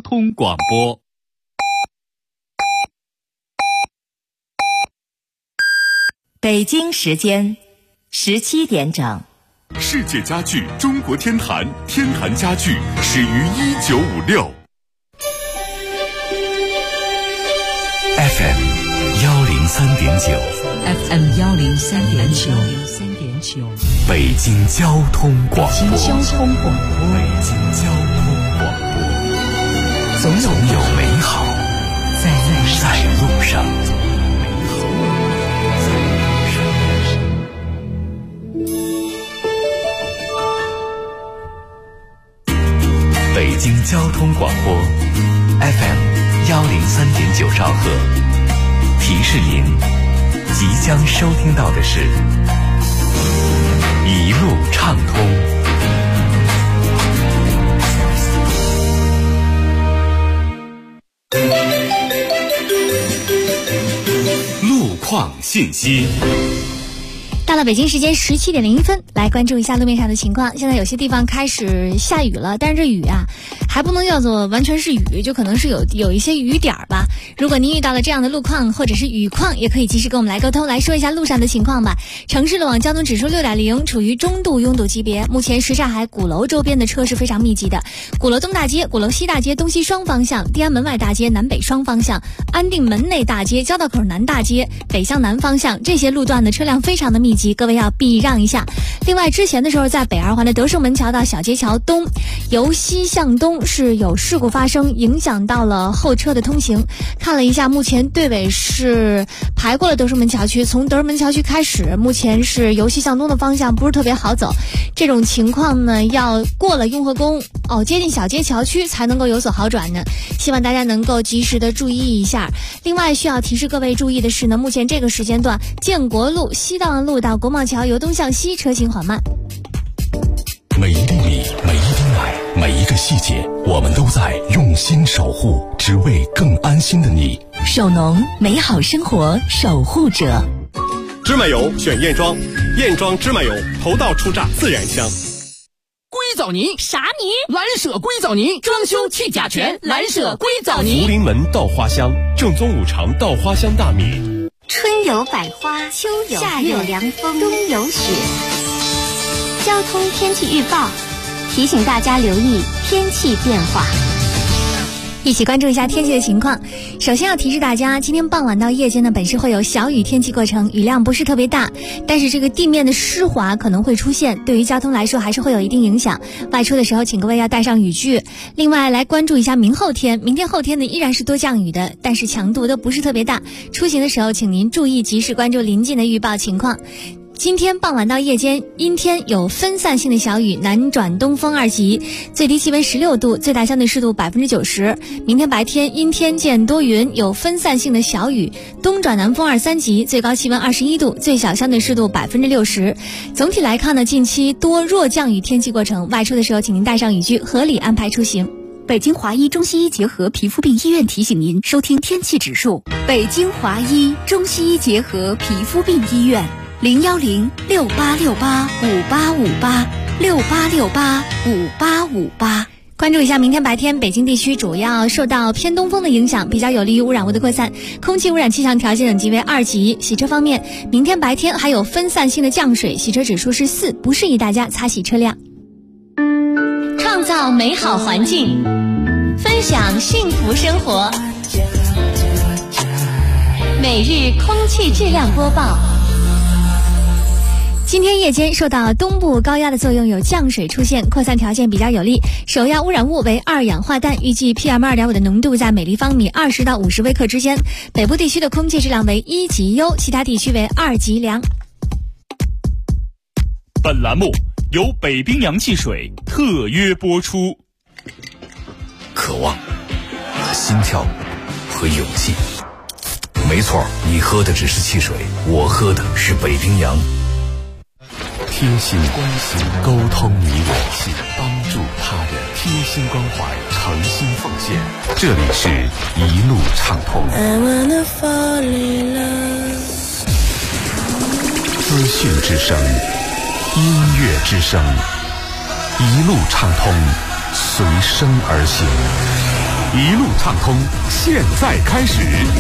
通广播。 北京时间17点整。 世界家具中国天坛，天坛家具始于1956。 FM 103.9 FM 103.9 北京交通广播。 北京交通广播， 总有美好在路上。北京交通广播 FM 103.9兆赫，提示您即将收听到的是一路畅通。 路况信息。 到了北京时间17点01分，来关注一下路面上的情况。现在有些地方开始下雨了，但是这雨啊还不能叫做完全是雨，就可能是有一些雨点吧。如果您遇到了这样的路况或者是雨况，也可以及时跟我们来沟通，来说一下路上的情况吧。城市路网交通指数6.0，处于中度拥堵级别。目前什刹海鼓楼周边的车是非常密集的，鼓楼东大街、鼓楼西大街东西双方向、地安门外大街南北双方向、安定门内大街、交道口南大街北向南方向，这些路段的车辆非常的密集，各位要避让一下。另外之前的时候，在北二环的德胜门桥到小街桥东由西向东是有事故发生，影响到了后车的通行。看了一下，目前队尾是排过了德胜门桥区，从德胜门桥区开始，目前是由西向东的方向不是特别好走。这种情况呢，要过了雍和宫接近小街桥区才能够有所好转呢，希望大家能够及时的注意一下。另外需要提示各位注意的是呢，目前这个时间段建国路、西道安路到国贸桥由东向西车行缓慢。 每一粒米，每一滴奶，每一个细节，我们都在用心守护，只为更安心的你。 手农，美好生活守护者。 芝麻油选燕庄，燕庄芝麻油头道初榨自然香。 硅藻泥啥泥？ 蓝舍硅藻泥，装修去甲醛，蓝舍硅藻泥。 福临门稻花香，正宗五常稻花香大米。 春有百花，秋有夏有凉风，冬有雪。交通天气预报提醒大家留意天气变化。 一起关注一下天气的情况。首先要提示大家，今天傍晚到夜间呢，本市会有小雨天气过程，雨量不是特别大，但是这个地面的湿滑可能会出现，对于交通来说还是会有一定影响。外出的时候请各位要带上雨具。另外来关注一下明后天，明天后天呢依然是多降雨的，但是强度都不是特别大，出行的时候请您注意及时关注临近的预报情况。今天傍晚到夜间阴天，有分散性的小雨，南转东风2级，最低气温16度，最大相对湿度90%。明天白天阴天见多云，有分散性的小雨，东转南风2、3级，最高气温21度，最小相对湿度60%。总体来看呢，近期多弱降雨天气过程，外出的时候请您带上雨具，合理安排出行。 北京华医中西医结合皮肤病医院提醒您收听天气指数。 北京华医中西医结合皮肤病医院010-6868-5858，6868-5858。 关注一下明天白天，北京地区主要受到偏东风的影响，比较有利于污染物的扩散，空气污染气象条件等级为2级。洗车方面，明天白天还有分散性的降水，洗车指数是4，不适宜大家擦洗车辆。 创造美好环境，分享幸福生活。每日空气质量播报。 今天夜间受到东部高压的作用，有降水出现，扩散条件比较有利，首要污染物为2氧化氮，预计 PM2.5 的浓度在每立方米20到50微克之间。北部地区的空气质量为1级优，其他地区为2级良。 本栏目由北冰洋汽水特约播出。 渴望、心跳和勇气。没错，你喝的只是汽水，我喝的是北冰洋。贴心关心，沟通你我，帮助他人，贴心关怀，诚心奉献。这里是一路畅通。资讯之声，音乐之声，一路畅通，随声而行。 一路畅通，现在开始。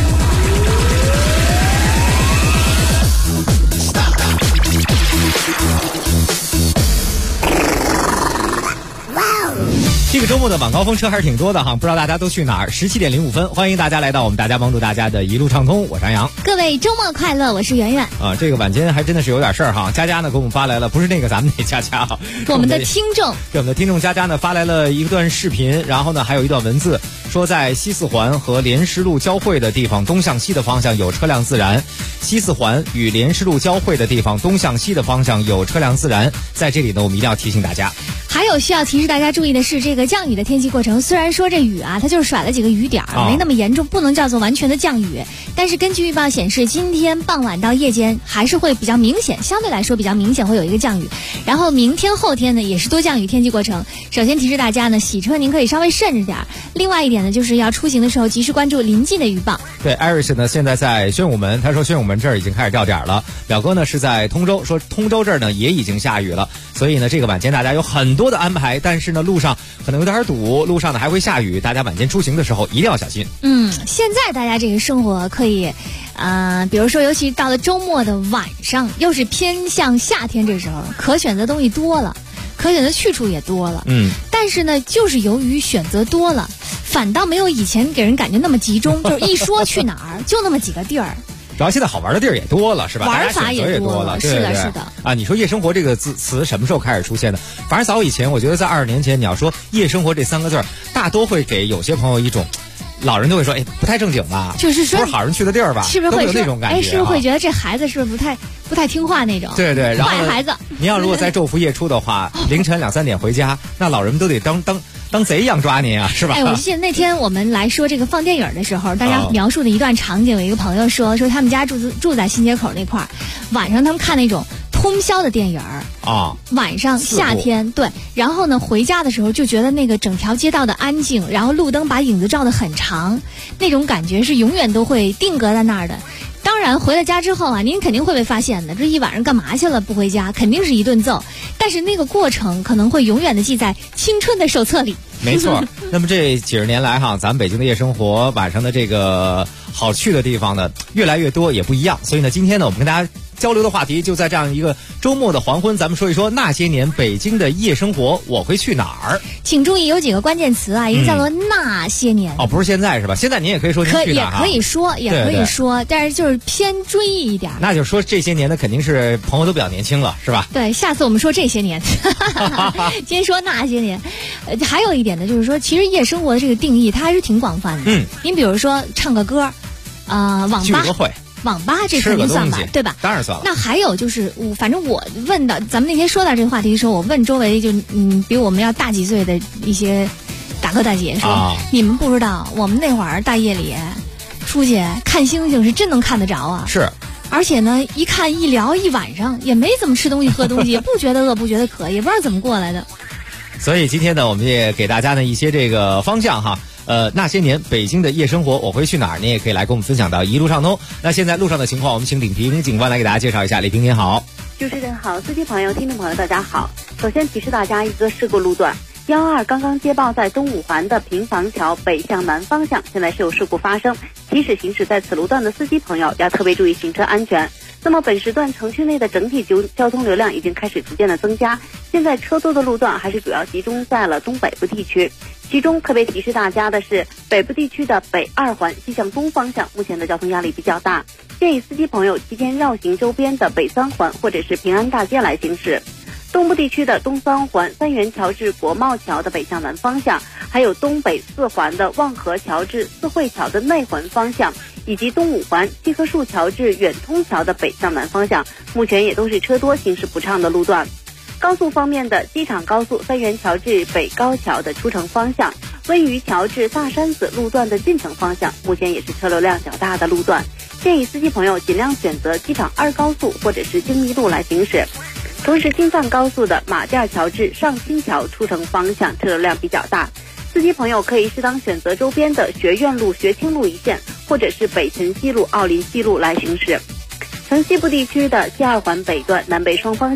这个周末的晚高峰车还是挺多的哈，不知道大家都去哪儿？17点05分，欢迎大家来到我们大家帮助大家的一路畅通，我是安阳。 各位周末快乐，我是圆圆。 啊，这个晚间还真的是有点事儿哈。佳佳呢给我们发来了，不是那个咱们那佳佳， 我们的听众， 对我们的听众佳佳呢发来了一段视频，然后呢还有一段文字，说在西四环和莲师路交汇的地方东向西的方向有车辆自燃。西四环与莲师路交汇的地方东向西的方向有车辆自燃，在这里呢我们一定要提醒大家。 还有需要提示大家注意的是，这个降雨的天气过程，虽然说这雨啊，它就是甩了几个雨点儿，没那么严重，不能叫做完全的降雨。但是根据预报显示，今天傍晚到夜间还是会比较明显，相对来说比较明显会有一个降雨。然后明天后天呢也是多降雨天气过程。首先提示大家呢，洗车您可以稍微慎着点儿。另外一点呢，就是要出行的时候及时关注临近的预报。 对，艾瑞斯呢现在在宣武门，他说宣武门这儿已经开始掉点了。表哥呢是在通州，说通州这儿呢也已经下雨了。所以呢这个晚间大家有很多的安排，但是呢路上可能有点堵，路上呢还会下雨，大家晚间出行的时候一定要小心。 现在大家这个生活可以比如说尤其到了周末的晚上，又是偏向夏天，这时候可选择东西多了，可选择去处也多了。但是呢就是由于选择多了，反倒没有以前给人感觉那么集中，就是一说去哪儿就那么几个地儿。 主要现在好玩的地儿也多了，是吧？ 玩法也多了， 对是的，是的。 啊，你说夜生活这个词什么时候开始出现的？反正早以前，我觉得在20年前，你要说夜生活这3个字，大多会给有些朋友一种，老人就会说，不太正经吧？ 就是说， 不是好人去的地儿吧？ 是不是会有那种感觉？ 是不是会觉得这孩子是不是不太听话那种？ 对对，然后坏孩子。 您要如果在昼伏夜出的话，凌晨2、3点回家，那老人们都得当贼一样抓您啊，是吧？ 我记得那天我们来说这个放电影的时候，大家描述的一段场景，有一个朋友说他们家住在新街口那块儿，晚上他们看那种通宵的电影晚上夏天对，然后呢回家的时候就觉得那个整条街道的安静，然后路灯把影子照得很长，那种感觉是永远都会定格在那儿的。当然回了家之后您肯定会被发现的，这一晚上干嘛去了不回家，肯定是一顿揍，但是那个过程可能会永远的记在青春的手册里。 没错。那么这几十年来咱们北京的夜生活晚上的这个好去的地方呢越来越多，也不一样。所以呢今天呢我们跟大家交流的话题就在这样一个周末的黄昏，咱们说一说那些年北京的夜生活我会去哪儿。 请注意有几个关键词一个叫做那些年不是现在是吧？现在您也可以说您去哪儿， 也可以说，但是就是偏追忆一点。 那就是说这些年呢肯定是朋友都比较年轻了，是吧？ 对，下次我们说这些年今天说那些年。还有一点呢，就是说其实夜生活的这个定义它还是挺广泛的。您比如说唱个歌网吧网吧这肯定算吧，对吧？ 当然算了。 那还有就是，反正我问的，咱们那天说到这个话题的时候，我问周围就比我们要大几岁的一些大哥大姐说，你们不知道，我们那会儿大夜里出去看星星是真能看得着啊。 是。 而且呢，一看一聊一晚上，也没怎么吃东西喝东西，也不觉得饿，不觉得渴，也不知道怎么过来的。 所以今天呢，我们也给大家呢一些这个方向哈。那些年北京的夜生活我会去哪儿？您也可以来跟我们分享到一路畅通。那现在路上的情况，我们请李平警官来给大家介绍一下。李平您好。 主持人好，司机朋友、听众朋友大家好。首先提示大家一个事故路段，12刚刚接报，在东五环的平房桥北向南方向，现在是有事故发生，提示行驶在此路段的司机朋友要特别注意行车安全。那么本时段城区内的整体交通流量已经开始逐渐的增加，现在车多的路段还是主要集中在了东北部地区。其中特别提示大家的是，北部地区的北2环西向东方向目前的交通压力比较大，建议司机朋友提前绕行周边的北3环或者是平安大街来行驶。东部地区的东3环三元桥至国贸桥的北向南方向，还有东北4环的望河桥至四惠桥的内环方向，以及东5环七棵树桥至远通桥的北向南方向，目前也都是车多行驶不畅的路段。高速方面的机场高速三元桥至北高桥的出城方向，温榆桥至大山子路段的进城方向，目前也是车流量较大的路段，建议司机朋友尽量选择机场2高速或者是京密路来行驶。同时京藏高速的马甸桥至上清桥出城方向车流量比较大，司机朋友可以适当选择周边的学院路、学清路一线，或者是北辰西路、奥林西路来行驶。城西部地区的西2环北段南北双方向，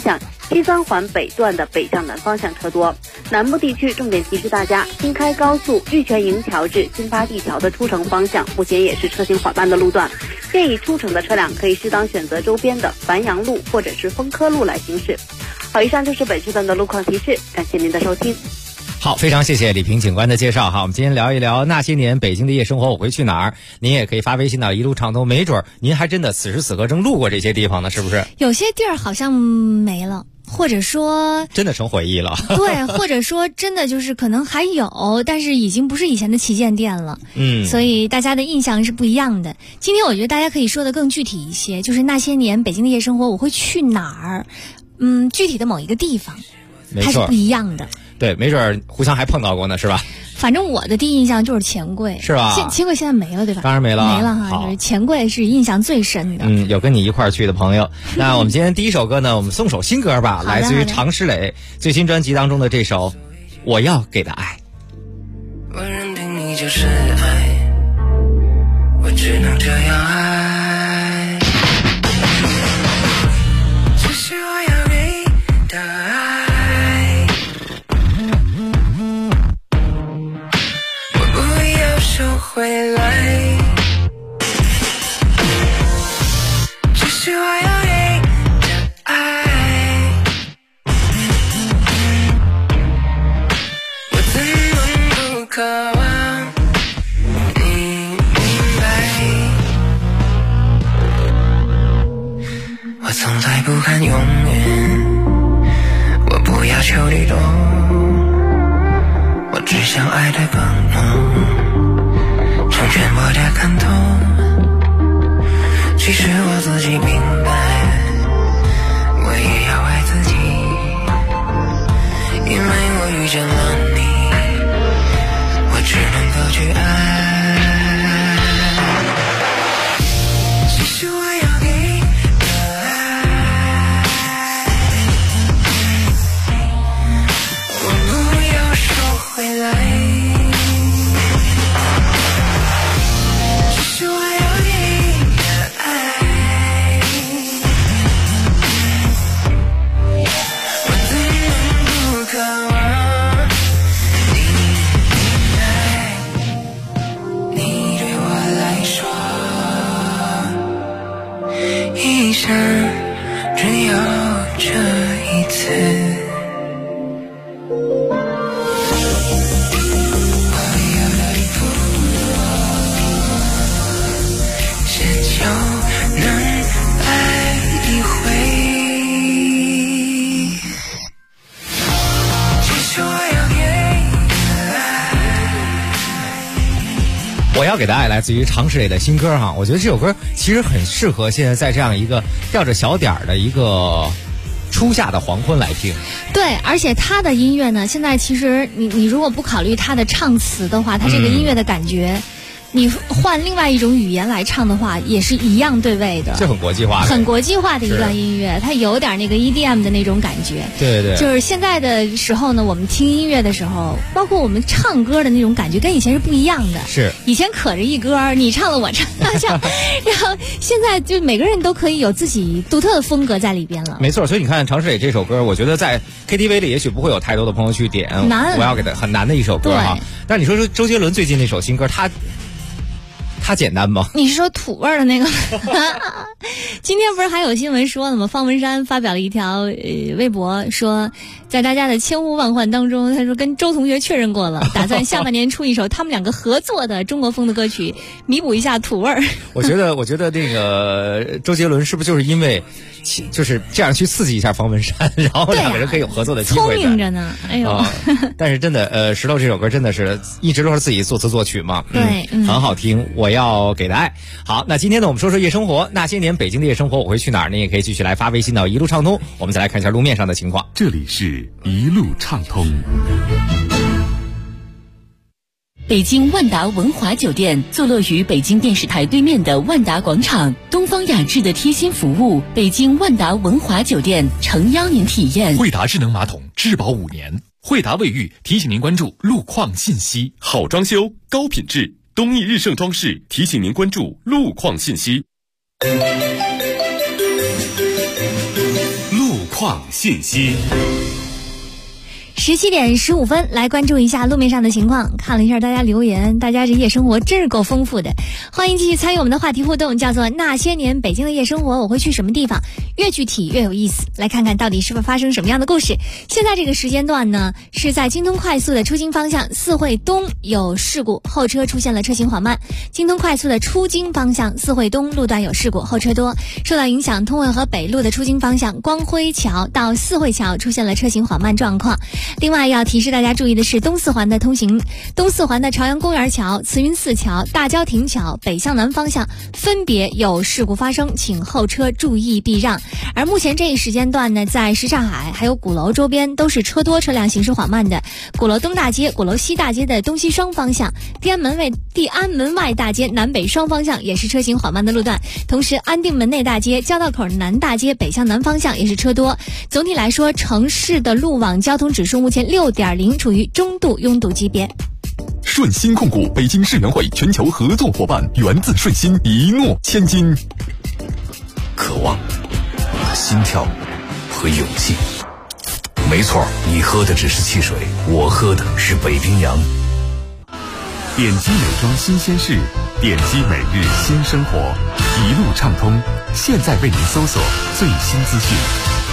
西三环北段的北向南方向车多。南部地区重点提示大家，新开高速玉泉营桥至新发地桥的出城方向目前也是车行缓慢的路段，建议出城的车辆可以适当选择周边的繁阳路或者是丰科路来行驶。好，以上就是本时段的路况提示，感谢您的收听。 好，非常谢谢李平警官的介绍哈。我们今天聊一聊那些年北京的夜生活我会去哪儿，您也可以发微信到一路畅通，没准您还真的此时此刻正路过这些地方呢，是不是？ 有些地儿好像没了，或者说真的成回忆了。 对，或者说真的就是可能还有，但是已经不是以前的旗舰店了。所以大家的印象是不一样的。今天我觉得大家可以说的更具体一些，就是那些年北京的夜生活我会去哪儿，具体的某一个地方还是不一样的。 对，没准互相还碰到过呢，是吧？ 反正我的第一印象就是钱柜， 是吧？ 钱柜现在没了，对吧？ 当然没了， 没了哈。就是钱柜是印象最深的。 有跟你一块儿去的朋友。那我们今天第一首歌呢，我们送首新歌吧，来自于常石磊最新专辑当中的这首《我要给的爱》。 我认定你就是爱，我只能这样爱，这是我要给的爱。收回来，这是我要给的爱，我怎能不渴望你明白，我从来不看永远，我不要求你懂，我只想爱得更浓，成全我的感动，其实我自己明白，我也要爱自己，因为我遇见了你，我只能够去爱，这是我要给的爱，我不要收回来，一生只有这一次，我有了一步，这就能来一回，这是我要给的爱。 我要给的爱来自于常石磊的新歌哈，我觉得这首歌其实很适合现在在这样一个吊着小点儿的一个初夏的黄昏来听。 对，而且他的音乐呢，现在其实你如果不考虑他的唱词的话，他这个音乐的感觉，你换另外一种语言来唱的话，也是一样对味的。 这很国际化的， 很国际化的一段音乐，它有点那个 EDM 的那种感觉。 对对， 就是现在的时候呢，我们听音乐的时候，包括我们唱歌的那种感觉，跟以前是不一样的。 是， 以前可着一歌，你唱了我唱，然后现在就每个人都可以有自己独特的风格在里边了。 没错，所以你看常石磊这首歌，我觉得在 KTV 里也许不会有太多的朋友去点， 难， 我要给他很难的一首歌哈。但是你说周杰伦最近那首新歌，他简单吗？ 你是说土味的那个？今天不是还有新闻说了吗？方文山发表了一条微博，说在大家的千呼万唤当中，他说跟周同学确认过了，打算下半年出一首他们两个合作的中国风的歌曲，弥补一下土味儿。我觉得那个周杰伦是不是就是因为就是这样去刺激一下方文山，然后两个人可以有合作的机会？ 聪明着呢，哎呦！ 但是真的，石头这首歌真的是一直都是自己作词作曲嘛， 对， 很好听。我要给的爱。好，那今天呢，我们说说夜生活，那些年北京的夜生活我会去哪儿呢？也可以继续来发微信到一路畅通。我们再来看一下路面上的情况。 这里是一路畅通。 北京万达文华酒店坐落于北京电视台对面的万达广场，东方雅致的贴心服务，北京万达文华酒店诚邀您体验。 惠达智能马桶质保5年，惠达卫浴提醒您关注路况信息。 好装修，高品质，东义日盛装饰提醒您关注路况信息。 路况创信息。 17点15分，来关注一下路面上的情况。看了一下大家留言，大家这夜生活真是够丰富的。欢迎继续参与我们的话题互动，叫做那些年北京的夜生活我会去什么地方，越具体越有意思。来看看到底是否发生什么样的故事。现在这个时间段呢，是在京通快速的出京方向四惠东有事故，后车出现了车行缓慢。京通快速的出京方向四惠东路段有事故，后车多。受到影响，通惠河北路的出京方向光辉桥到四惠桥出现了车行缓慢状况。另外要提示大家注意的是，东四环的通行，东四环的朝阳公园桥、慈云寺桥、大郊亭桥北向南方向分别有事故发生，请后车注意避让。而目前这一时间段呢，在什刹海还有鼓楼周边都是车多，车辆行驶缓慢的。鼓楼东大街、鼓楼西大街的东西双方向，地安门外大街南北双方向也是车行缓慢的路段。同时，安定门内大街、交道口南大街北向南方向也是车多。总体来说，城市的路网交通指数目前6.0，处于中度拥堵级别。 顺心控股北京世园会全球合作伙伴，源自顺心，一诺千金。 渴望、心跳和勇气。没错，你喝的只是汽水，我喝的是北冰洋。 点击美妆新鲜事，点击每日新生活，一路畅通。现在为您搜索最新资讯。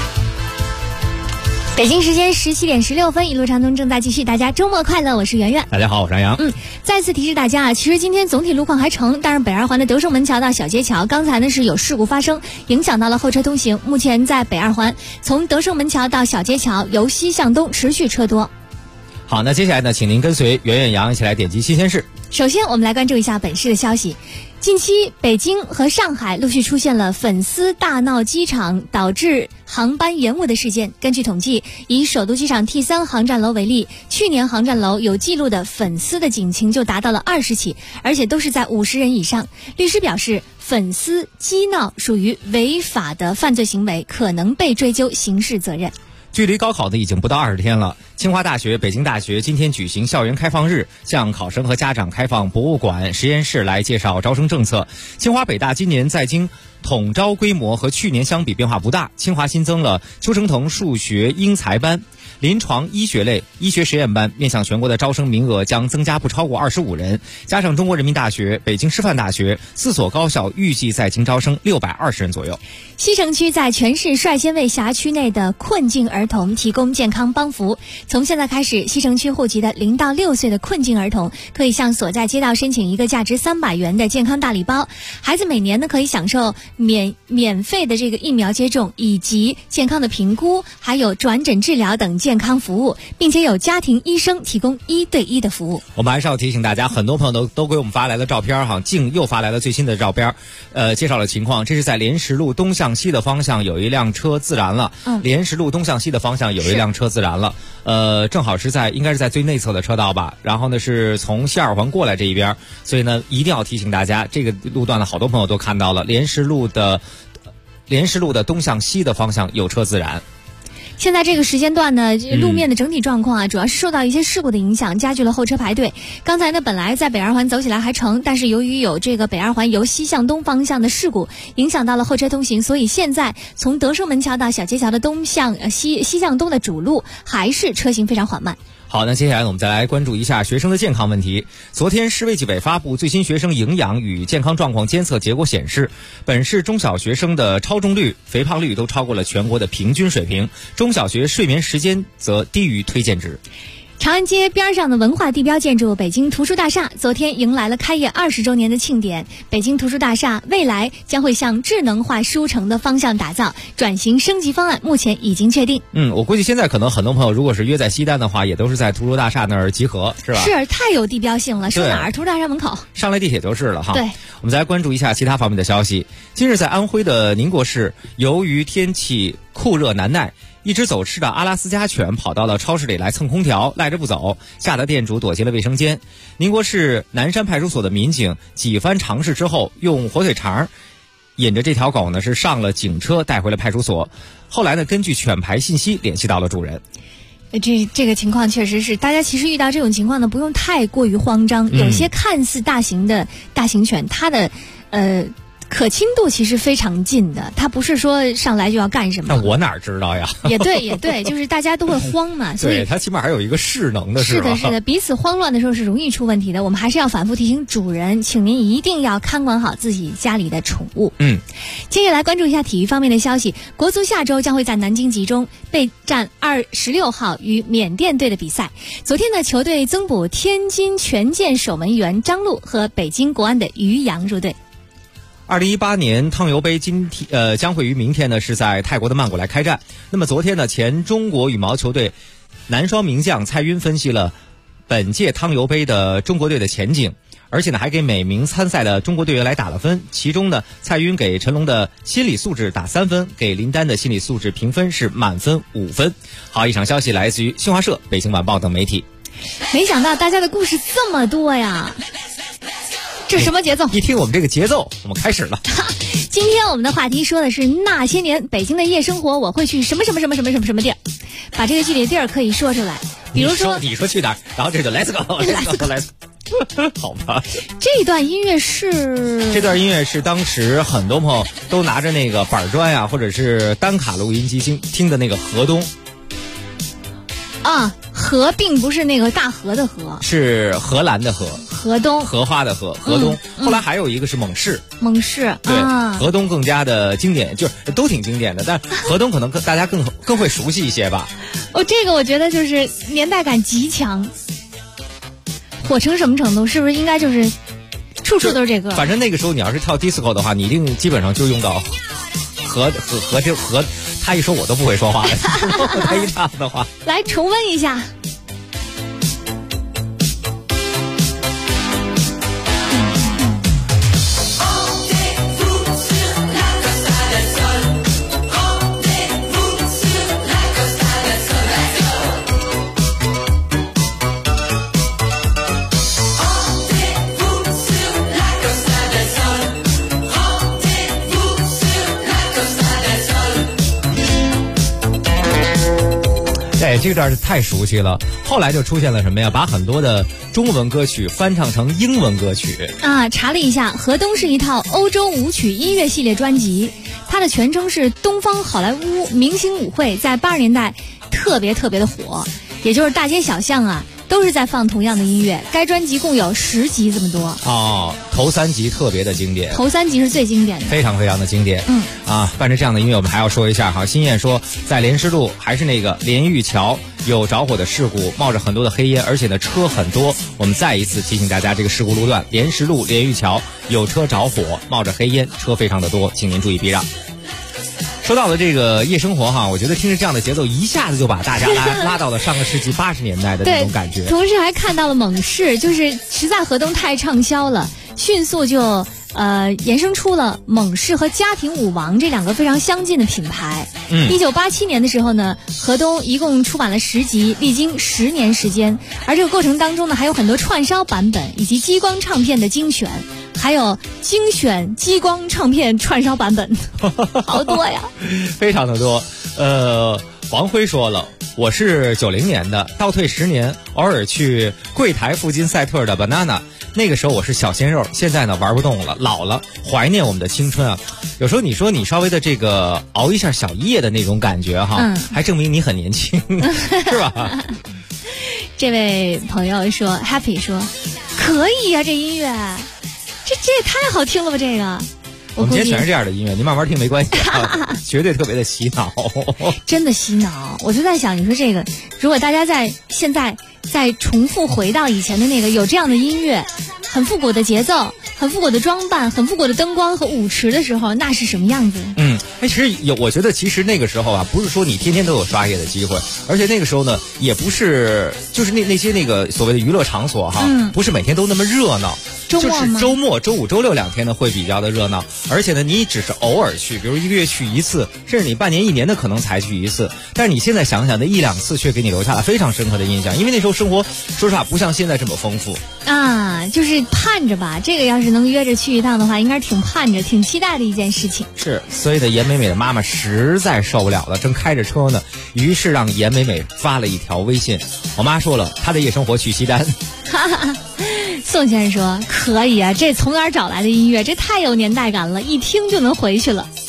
北京时间17点16分，一路畅通正在继续，大家周末快乐，我是圆圆。 大家好，我是杨洋。 再次提示大家啊，其实今天总体路况还成，但是北二环的德胜门桥到小街桥，刚才呢是有事故发生，影响到了后车通行。目前在北二环从德胜门桥到小街桥由西向东持续车多。 好，那接下来呢，请您跟随圆圆杨一起来点击新鲜事。 首先，我们来关注一下本市的消息。近期，北京和上海陆续出现了粉丝大闹机场，导致航班延误的事件。根据统计，以首都机场 T3 航站楼为例，去年航站楼有记录的粉丝的警情就达到了20起，而且都是在50人以上。律师表示，粉丝激闹属于违法的犯罪行为，可能被追究刑事责任。 距离高考呢已经不到20天了，清华大学、北京大学今天举行校园开放日，向考生和家长开放博物馆、实验室来介绍招生政策。清华北大今年在京统招规模和去年相比变化不大，清华新增了邱成腾数学英才班、临床医学类医学实验班，面向全国的招生名额将增加不超过25人。加上中国人民大学、北京师范大学4所高校预计在京招生620人左右。 西城区在全市率先为辖区内的困境儿童提供健康帮扶。从现在开始，西城区户籍的0到6岁的困境儿童可以向所在街道申请一个价值300元的健康大礼包。孩子每年呢可以享受免费的这个疫苗接种以及健康的评估，还有转诊治疗等健康服务，并且有家庭医生提供1对1的服务。 我们还是要提醒大家，很多朋友都给我们发来了照片哈，静又发来了最新的照片，介绍了情况。这是在莲石路东向西的方向有一辆车自燃了，莲石路东向西的方向有一辆车自燃了，正好是应该是在最内侧的车道吧，然后呢是从西二环过来这一边，所以呢一定要提醒大家，这个路段呢好多朋友都看到了，莲石路的东向西的方向有车自燃。 现在这个时间段呢，路面的整体状况啊，主要是受到一些事故的影响，加剧了后车排队。刚才呢，本来在北二环走起来还成，但是由于有这个北二环由西向东方向的事故，影响到了后车通行，所以现在从德胜门桥到小街桥的西向东的主路还是车行非常缓慢。 好，那接下来我们再来关注一下学生的健康问题。昨天市卫计委发布最新学生营养与健康状况监测结果显示，本市中小学生的超重率、肥胖率都超过了全国的平均水平，中小学睡眠时间则低于推荐值。 长安街边上的文化地标建筑北京图书大厦昨天迎来了开业20周年的庆典。北京图书大厦未来将会向智能化书城的方向打造，转型升级方案目前已经确定。 我估计现在可能很多朋友如果是约在西单的话，也都是在图书大厦那儿集合，是吧？ 是，太有地标性了。说哪儿？图书大厦门口， 上来地铁就是了哈。 对， 我们再来关注一下其他方面的消息。今日在安徽的宁国市，由于天气酷热难耐，一只走失的阿拉斯加犬跑到了超市里来蹭空调，赖着不走，吓得店主躲进了卫生间。宁国市南山派出所的民警几番尝试之后，用火腿肠引着这条狗呢是上了警车带回了派出所。后来呢，根据犬牌信息联系到了主人。 这个情况确实是，大家其实遇到这种情况呢，不用太过于慌张。有些看似大型犬，它的可亲度其实非常近的，它不是说上来就要干什么。 但我哪知道呀？ 也对，就是大家都会慌嘛，所以它起码还有一个势能的是吧？ 是的，彼此慌乱的时候是容易出问题的。我们还是要反复提醒主人，请您一定要看管好自己家里的宠物。接下来关注一下体育方面的消息，国足下周将会在南京集中备战16号与缅甸队的比赛。昨天呢，球队增补天津权健守门员张璐和北京国安的于洋入队。 2018年汤尤杯将会于明天呢是在泰国的曼谷来开战。那么昨天呢，前中国羽毛球队男双名将蔡赟分析了本届汤尤杯的中国队的前景，而且呢还给每名参赛的中国队员来打了分。其中呢，蔡赟给陈龙的心理素质打3分，给林丹的心理素质评分是满分5分。好，以上消息来自于新华社、北京晚报等媒体。 没想到大家的故事这么多呀！这什么节奏？ 一听我们这个节奏，我们开始了。 今天我们的话题说的是那些年北京的夜生活，我会去什么地儿，把这个具体的地儿可以说出来。比如说你说去哪儿，然后这就 let's go。好吧， 这段音乐是当时很多朋友都拿着那个板砖呀，或者是单卡录音机听的那个河东。 啊，河并不是那个大河的河， 是荷兰的河， 河东， 荷花的河，河东。后来还有一个是蒙氏， 对， 河东更加的经典，就是都挺经典的，但河东可能大家更会熟悉一些吧。 这个我觉得就是年代感极强，火成什么程度？是不是应该就是处处都是这个？ 反正那个时候你要是跳 disco 的话，你一定基本上就用到河。他一说我都不会说话了，他一唱的话， 来重温一下。 这段太熟悉了。后来就出现了什么呀？把很多的中文歌曲翻唱成英文歌曲啊！查了一下，河东是一套欧洲舞曲音乐系列专辑，它的全称是东方好莱坞明星舞会，在80年代特别的火，也就是大街小巷啊都是在放同样的音乐。该专辑共有10集这么多哦，头3集特别的经典， 头3集是最经典的， 非常的经典。伴着这样的音乐，我们还要说一下哈，新燕说在莲师路还是那个莲玉桥有着火的事故，冒着很多的黑烟，而且呢车很多。我们再一次提醒大家，这个事故路段莲师路莲玉桥有车着火，冒着黑烟，车非常的多，请您注意避让。说到了这个夜生活哈，我觉得听着这样的节奏，一下子就把大家拉到了上个世纪80年代的那种感觉。 同时还看到了猛士，就是实在河东太畅销了，迅速就衍生出了猛士和家庭舞王这2个非常相近的品牌。1987年的时候呢，河东一共出版了10集，历经10年时间，而这个过程当中呢，还有很多串烧版本以及激光唱片的精选，还有精选激光唱片串烧版本，好多呀， 非常的多。王辉说了，我是90年的，倒退10年，偶尔去柜台附近赛特的 banana， 那个时候我是小鲜肉，现在呢玩不动了，老了，怀念我们的青春啊。有时候你说你稍微的这个熬一下小夜的那种感觉哈，还证明你很年轻，是吧？ 这位朋友说 Happy 说可以呀，这音乐这也太好听了吧，这个我们今天全是这样的音乐，您慢慢听没关系，绝对特别的洗脑， 真的洗脑。我就在想，你说这个，如果大家现在再重复回到以前的那个有这样的音乐，很复古的节奏，很复古的装扮，很复古的灯光和舞池的时候，那是什么样子？ 其实我觉得其实那个时候啊，不是说你天天都有刷夜的机会，而且那个时候呢，也不是就是那些那个所谓的娱乐场所哈，不是每天都那么热闹。就是周末、周5、周62天呢会比较的热闹，而且呢你只是偶尔去，比如1个月去1次，甚至你半年1年的可能才去1次，但是你现在想想，那1、2次却给你留下了非常深刻的印象，因为那时候生活说实话不像现在这么丰富啊，就是盼着吧，这个要是能约着去一趟的话，应该是挺盼着、挺期待的一件事情。 是，所以的严美美的妈妈实在受不了了，正开着车呢，于是让严美美发了一条微信，我妈说了，她的夜生活去西单。 宋先生说可以啊，这从哪儿找来的音乐？这太有年代感了，一听就能回去了。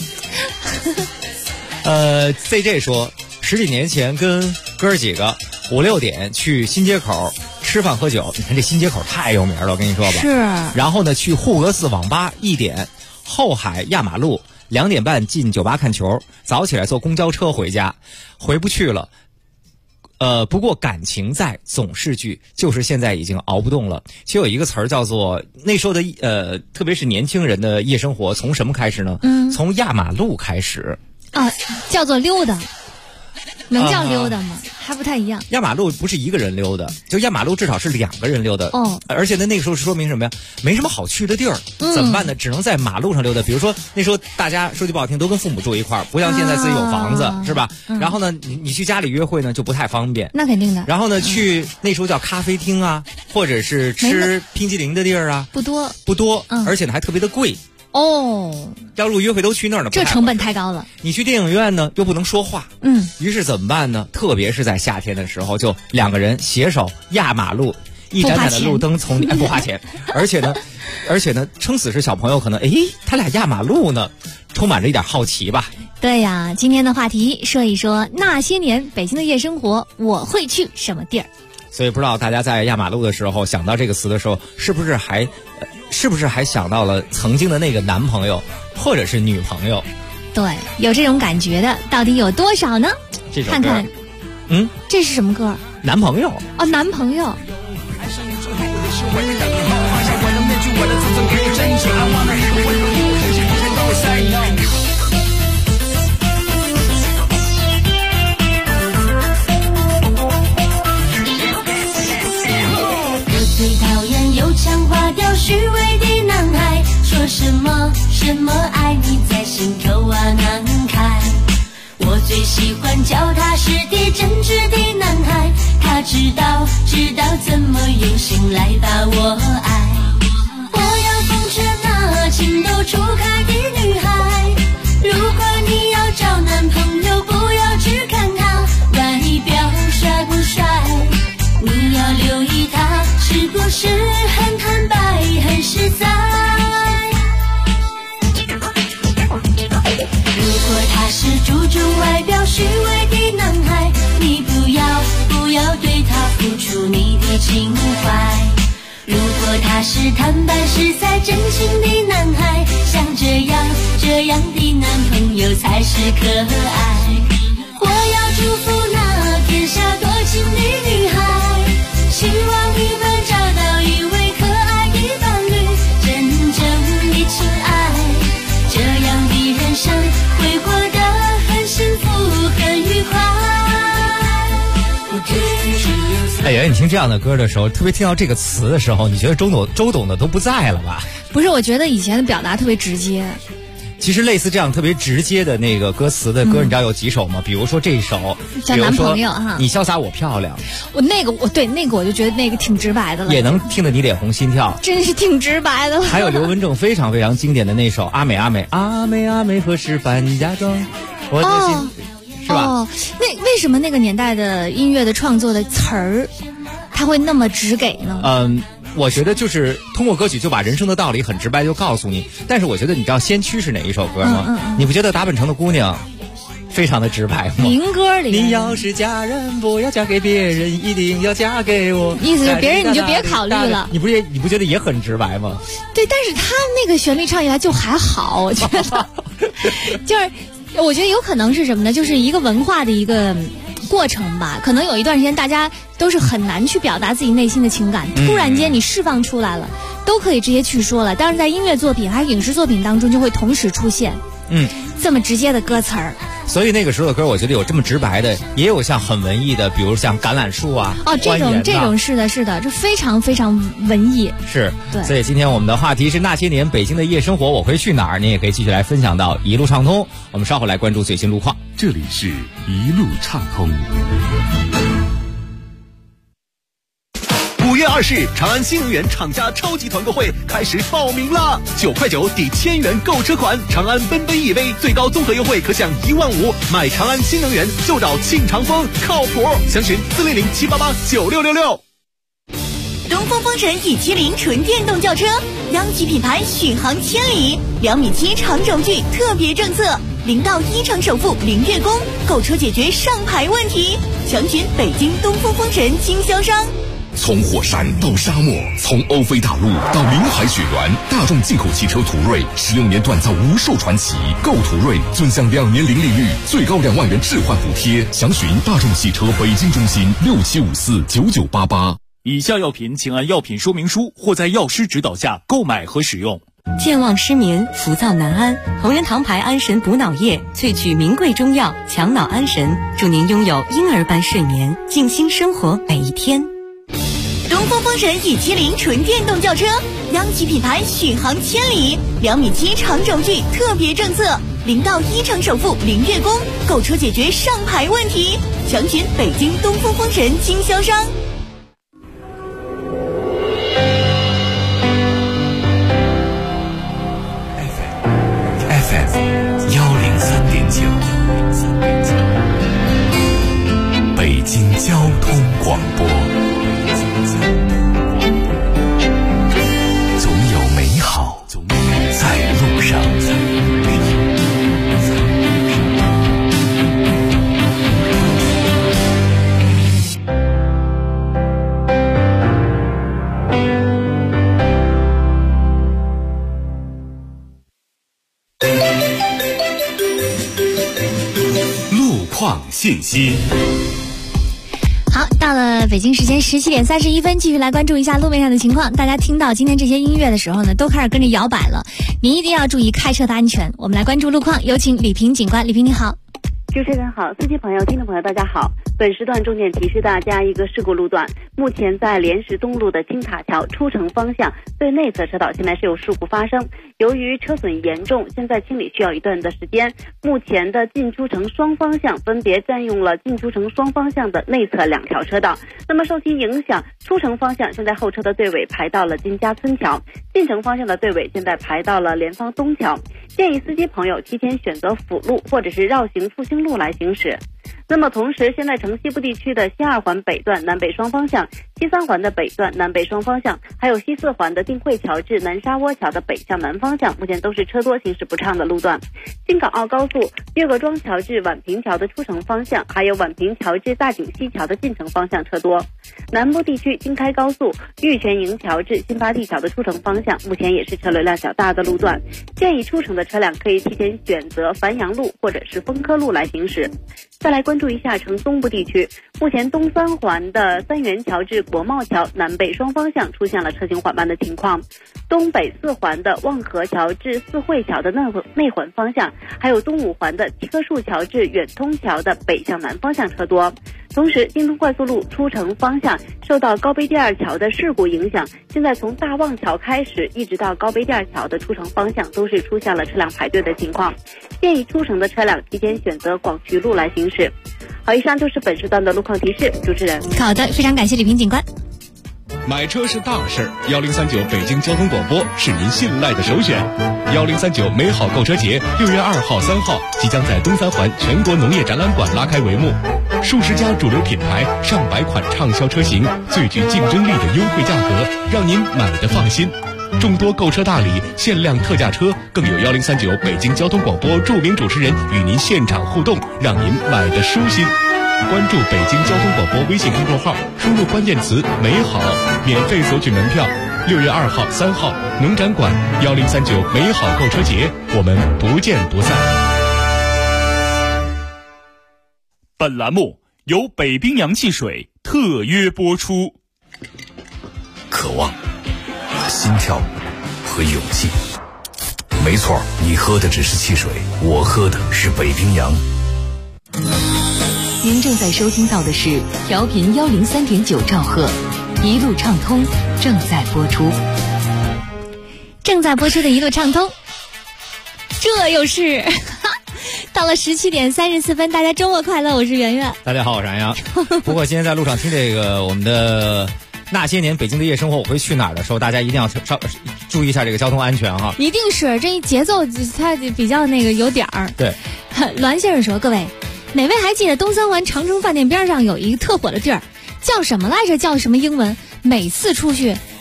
CJ 说10几年前跟哥儿几个5、6点去新街口吃饭喝酒，你看这新街口太有名了，我跟你说吧。 是。 然后呢，去护国寺网吧1点，后海压马路2点半进酒吧看球，早起来坐公交车回家，回不去了。不过感情在，总是剧，就是现在已经熬不动了。其实有一个词儿叫做那时候的特别是年轻人的夜生活，从什么开始呢？从压马路开始。 叫做溜达。能叫溜达吗？还不太一样。 压马路不是一个人溜达，就压马路至少是2个人溜达。 哦， 而且呢，那个时候说明什么呀？没什么好去的地儿，怎么办呢？只能在马路上溜达。比如说那时候大家说句不好听，都跟父母住一块儿，不像现在自己有房子，是吧？然后呢，你去家里约会呢就不太方便。 那肯定的。 然后呢，去那时候叫咖啡厅啊，或者是吃冰激凌的地儿啊， 不多， 而且呢还特别的贵。 哦， 要入约会都去那儿呢， 这成本太高了。 你去电影院呢又不能说话，于是怎么办呢？特别是在夏天的时候，就2个人携手压马路，一盏盏的路灯从不花钱，而且呢，撑死是小朋友可能他俩压马路呢，充满着一点好奇吧。 对呀，今天的话题说一说那些年北京的夜生活，我会去什么地儿？ 所以不知道大家在压马路的时候想到这个词的时候，是不是还想到了曾经的那个男朋友或者是女朋友？ 对，有这种感觉的到底有多少呢？ 这首歌看看，这是什么歌？ 男朋友。 哦，男朋友。 最讨厌有腔滑调虚伪的男孩，说什么爱你在心头啊难开。我最喜欢脚踏实地真挚的男孩，他知道怎么用心来把我爱。我要奉劝那情窦初开的女孩，如果你要找男朋友，不要只看他外表帅不帅，你要留意他是不是很坦白很实在。如果他是注重外表虚伪的男孩，你不要对他付出你的情怀。如果他是坦白实在真心的男孩，像这样的男朋友才是可爱。我要祝福那天下多情的女孩，希望你们找到一位可爱的伴侣，真正的情爱，这样的人生会活得很幸福很愉快。 原来你听这样的歌的时候，特别听到这个词的时候，你觉得周董的都不在了吧？ 不是，我觉得以前的表达特别直接。 其实类似这样特别直接的那个歌词的歌，你知道有几首吗？比如说这一首叫男朋友哈， 你潇洒我漂亮。 我就觉得那个挺直白的了， 也能听得你脸红心跳， 真是挺直白的了。 还有刘文正非常非常经典的那首阿美阿美阿美阿美何时返家庄，我的心是吧？ 那为什么那个年代的音乐的创作的词儿，它会那么直给呢？ 我觉得就是通过歌曲就把人生的道理很直白就告诉你。但是我觉得你知道先驱是哪一首歌吗？你不觉得达本城的姑娘非常的直白吗？ 民歌里你要是嫁人不要嫁给别人，一定要嫁给我。 意思是别人你就别考虑了。 你不觉得也很直白吗？ 对，但是他那个旋律唱起来就还好，我觉得就是我觉得有可能是什么呢？就是一个文化的一个过程吧。可能有一段时间大家都是很难去表达自己内心的情感，突然间你释放出来了，都可以直接去说了。当然在音乐作品还有影视作品当中就会同时出现这么直接的歌词儿。 所以那个时候的歌我觉得有这么直白的，也有像很文艺的，比如像橄榄树啊。 这种是的，这非常非常文艺。 是， 对。 所以今天我们的话题是那些年北京的夜生活，我会去哪儿？您也可以继续来分享到一路畅通。我们稍后来关注最新路况。 这里是一路畅通。5月20日，长安新能源厂家超级团购会开始报名啦！9块9抵1000元购车款，长安奔奔 EV 最高综合优惠可享15000，买长安新能源就找庆长风，靠谱。详询400-788-9666。 东风风风神E70纯电动轿车，央企品牌，续航千里，2.7米长轴距特别政策，0到1成首付0月供，购车解决上牌问题，详询北京东风风神经销商。 从火山到沙漠，从欧菲大陆到临海雪原，大众进口汽车途锐16年锻造无数传奇。购途锐尊享2年零利率，最高2万元置换补贴。详询大众汽车北京中心67549988。 以下药品请按药品说明书或在药师指导下购买和使用。 健忘失眠、浮躁难安，同仁堂牌安神补脑液萃取名贵中药，强脑安神，祝您拥有婴儿般睡眠，静心生活每一天。 东风风神E70纯电动轿车，央企品牌，续航千里，2.7米长轴距特别政策，0到1成首付0月供，购车解决上牌问题，详询北京东风风神经销商。 FM 103.9，北京交通广播。总有美好在路上。路况信息。 好，到了北京时间17点31分，继续来关注一下路面上的情况。大家听到今天这些音乐的时候呢，都开始跟着摇摆了。您一定要注意开车的安全。我们来关注路况，有请李平警官。李平你好。 主持人好，司机朋友、听众朋友大家好。本时段重点提示大家一个事故路段，目前在莲石东路的青塔桥出城方向最内侧车道现在是有事故发生，由于车损严重，现在清理需要一段的时间。目前的进出城双方向分别占用了进出城双方向的内侧2条车道，那么受其影响，出城方向现在后车的队尾排到了金家村桥，进城方向的队尾现在排到了联芳东桥，建议司机朋友提前选择辅路或者是绕行复兴路来行驶。那么同时，现在城西部地区的西2环北段南北双方向、西3环的北段南北双方向，还有西4环的定慧桥至南沙窝桥的北向南方向，目前都是车多行驶不畅的路段。京港澳高速岳各庄桥至宛平桥的出城方向，还有宛平桥至大井西桥的进城方向车多。南部地区京开高速玉泉营桥至新发地桥的出城方向，目前也是车流量较大的路段，建议出城的车辆可以提前选择繁阳路或者是丰科路来行驶。再来关注一下城东部地区，目前东3环的三元桥至国贸桥南北双方向出现了车行缓慢的情况，东北4环的望河桥至四惠桥的内环方向，还有东5环的七棵树桥至远通桥的北向南方向车多。同时，京通快速路出城方向受到高碑第2桥的事故影响，现在从大望桥开始一直到高碑第2桥的出城方向都是出现了车辆排队的情况，建议出城的车辆提前选择广渠路来行驶。好，以上就是本时段的路况提示。主持人， 好的，非常感谢李平警官。 买车是大事儿，1039北京交通广播是您信赖的首选。1039美好购车节6月2号、3号即将在东3环全国农业展览馆拉开帷幕，数十家主流品牌、上百款畅销车型，最具竞争力的优惠价格，让您买得放心。众多购车大礼、限量特价车，更有1039北京交通广播著名主持人与您现场互动，让您买得舒心。关注北京交通广播微信公众号，输入关键词美好，免费索取门票。6月2号、3号农展馆1039美好购车节，我们不见不散。 本栏目由北冰洋汽水特约播出。 渴望、心跳和勇气，没错，你喝的只是汽水，我喝的是北冰洋。 您正在收听到的是调频103.9兆赫，一路畅通正在播出。 正在播出的一路畅通，这又是到了17点34分，大家周末快乐，我是圆圆。 大家好，我是安阳。不过今天在路上听这个我们的那些年北京的夜生活我会去哪儿的时候，大家一定要注意一下这个交通安全哈。 一定是这一节奏它比较那个有点儿。 对， 栾先生说，各位哪位还记得东3环长城饭店边上有一个特火的地儿，叫什么来着？叫什么英文？每次出去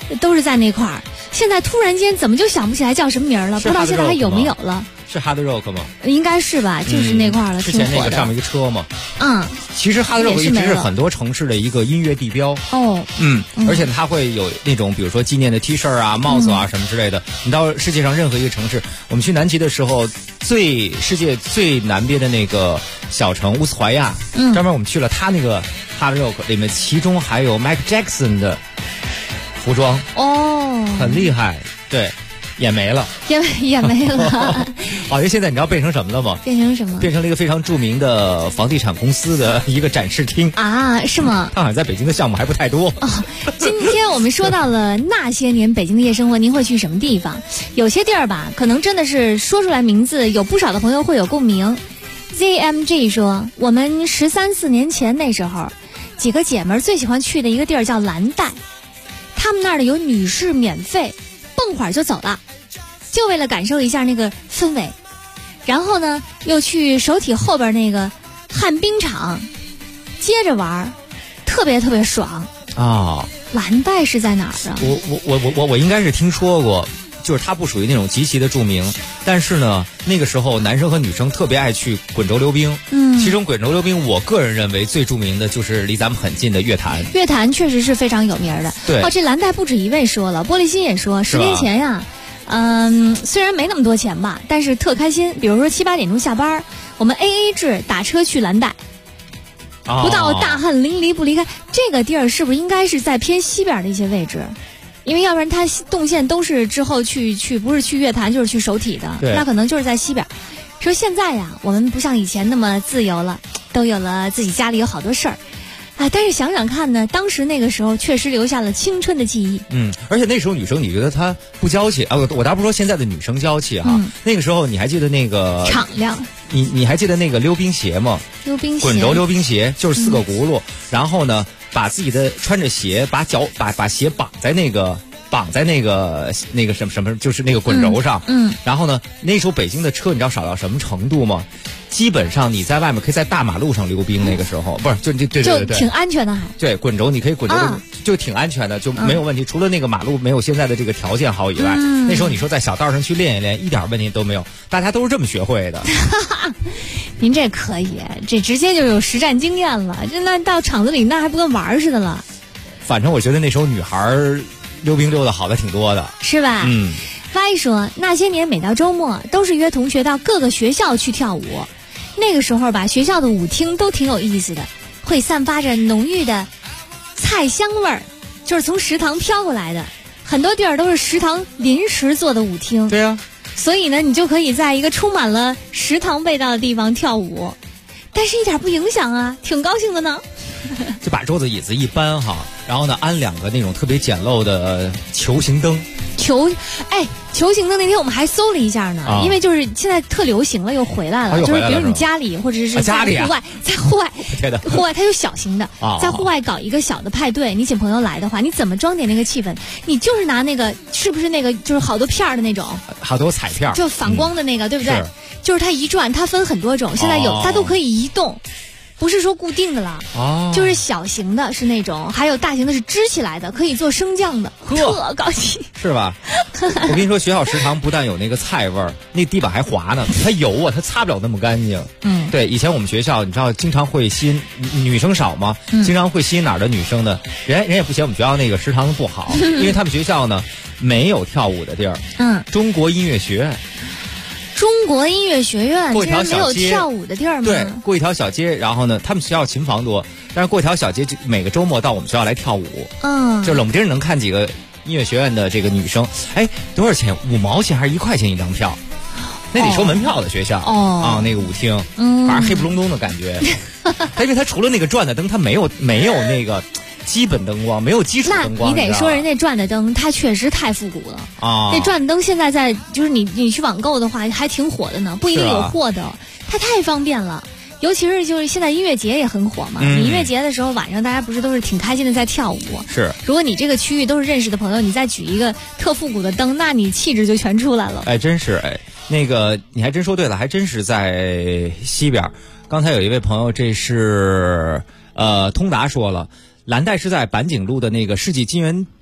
都是在那块儿。现在突然间怎么就想不起来叫什么名了？不知道现在还有没有了？ 是 Hard Rock 吗？ 应该是吧，就是那块儿了。 之前那个上面一个车嘛。其实 Hard Rock 一直是很多城市的一个音乐地标。而且它会有那种比如说纪念的 T 恤啊、帽子啊什么之类的。你到世界上任何一个城市，我们去南极的时候，世界最南边的那个小城乌斯怀亚，专门我们去了它那个 Hard Rock 里面，其中还有 Michael Jackson 的服装。很厉害。对。也没了， 也没了。 因为现在你知道变成什么了吗？ 变成什么？ 变成了一个非常著名的房地产公司的一个展示厅啊？是吗？ 它好像在北京的项目还不太多。 今天我们说到了那些年北京的夜生活，您会去什么地方？有些地儿吧，可能真的是说出来名字，有不少的朋友会有共鸣。ZMG 说，我们13、14年前那时候，几个姐们最喜欢去的一个地儿叫蓝带，他们那儿的有女士免费，蹦会儿就走了。就为了感受一下那个氛围，然后呢，又去首体后边那个旱冰场，接着玩，特别特别爽啊！ 蓝带是在哪儿啊？ 我应该是听说过，就是它不属于那种极其的著名，但是呢，那个时候男生和女生特别爱去滚轴溜冰。其中滚轴溜冰，我个人认为最著名的就是离咱们很近的乐坛。 乐坛确实是非常有名的。 对， 这蓝带不止一位说了，玻璃心也说，10年前呀。虽然没那么多钱吧，但是特开心。比如说7、8点钟下班，我们 AA 制打车去蓝带，不到大汗淋漓不离开。这个地儿是不是应该是在偏西边的一些位置？因为要不然它动线都是之后去不是去乐坛就是去首体的，那可能就是在西边。说现在呀，我们不像以前那么自由了，都有了自己家里有好多事儿。但是想想看呢，当时那个时候确实留下了青春的记忆。 而且那时候女生你觉得她不娇气啊？我倒不说现在的女生娇气哈。那个时候你还记得那个敞亮？ 你还记得那个溜冰鞋吗？ 溜冰鞋， 滚轴溜冰鞋就是4个轱辘，然后呢，把自己的穿着鞋，把鞋绑在那个什么，就是那个滚轴上。然后呢，那时候北京的车你知道少到什么程度吗？基本上你在外面可以在大马路上溜冰，那个时候不是对， 就挺安全的还。 对，滚轴你可以滚轴就挺安全的，就没有问题。除了那个马路没有现在的这个条件好以外，那时候你说在小道上去练一练，一点问题都没有。大家都是这么学会的。 您这可以，这直接就有实战经验了。那到场子里那还不跟玩似的了。 反正我觉得那时候女孩溜冰溜的好的挺多的， 是吧？Y 说，那些年每到周末都是约同学到各个学校去跳舞。那个时候吧，学校的舞厅都挺有意思的，会散发着浓郁的菜香味儿，就是从食堂飘过来的。很多地儿都是食堂临时做的舞厅。 对啊， 所以呢，你就可以在一个充满了食堂味道的地方跳舞，但是一点不影响啊，挺高兴的呢。 就把桌子椅子一搬哈，然后呢安2个那种特别简陋的球形灯。 球形灯那天我们还搜了一下呢，因为就是现在特流行了，又回来了。就是比如你家里或者是在户外，在户外它有小型的，在户外搞一个小的派对，你请朋友来的话，你怎么装点那个气氛？你就是拿那个是不是那个就是好多片的那种， 好多彩片， 就反光的那个，对不对？就是它一转，它分很多种，现在有它都可以移动。不是说固定的了，就是小型的是那种，还有大型的是支起来的，可以做升降的，特高级， 是吧？我跟你说，学校食堂不但有那个菜味儿，那地板还滑呢，它油啊，它擦不了那么干净。对，以前我们学校你知道经常会吸引女生少吗？经常会吸引哪儿的女生呢？人也不嫌我们学校那个食堂不好，因为他们学校呢没有跳舞的地儿。中国音乐学院。 中国音乐学院竟然没有跳舞的地儿吗？ 对，过一条小街，然后呢，他们学校琴房多，但是过一条小街就每个周末到我们学校来跳舞。就冷不丁能看几个音乐学院的这个女生，多少钱？5毛钱还是1块钱一张票？那得收门票的学校那个舞厅，反正黑不隆咚的感觉。因为它除了那个转的灯，它没有那个基本灯光，没有基础灯光。 那你得说人家转的灯，它确实太复古了那转的灯现在就是你去网购的话，还挺火的呢，不一定有货的。它太方便了，尤其是就是现在音乐节也很火嘛。你音乐节的时候晚上大家不是都是挺开心的在跳舞？ 是。 如果你这个区域都是认识的朋友，你再举一个特复古的灯，那你气质就全出来了。 真是那个你还真说对了，还真是在西边。刚才有一位朋友，这是通达说了。蓝带是在板井路的那个世纪金源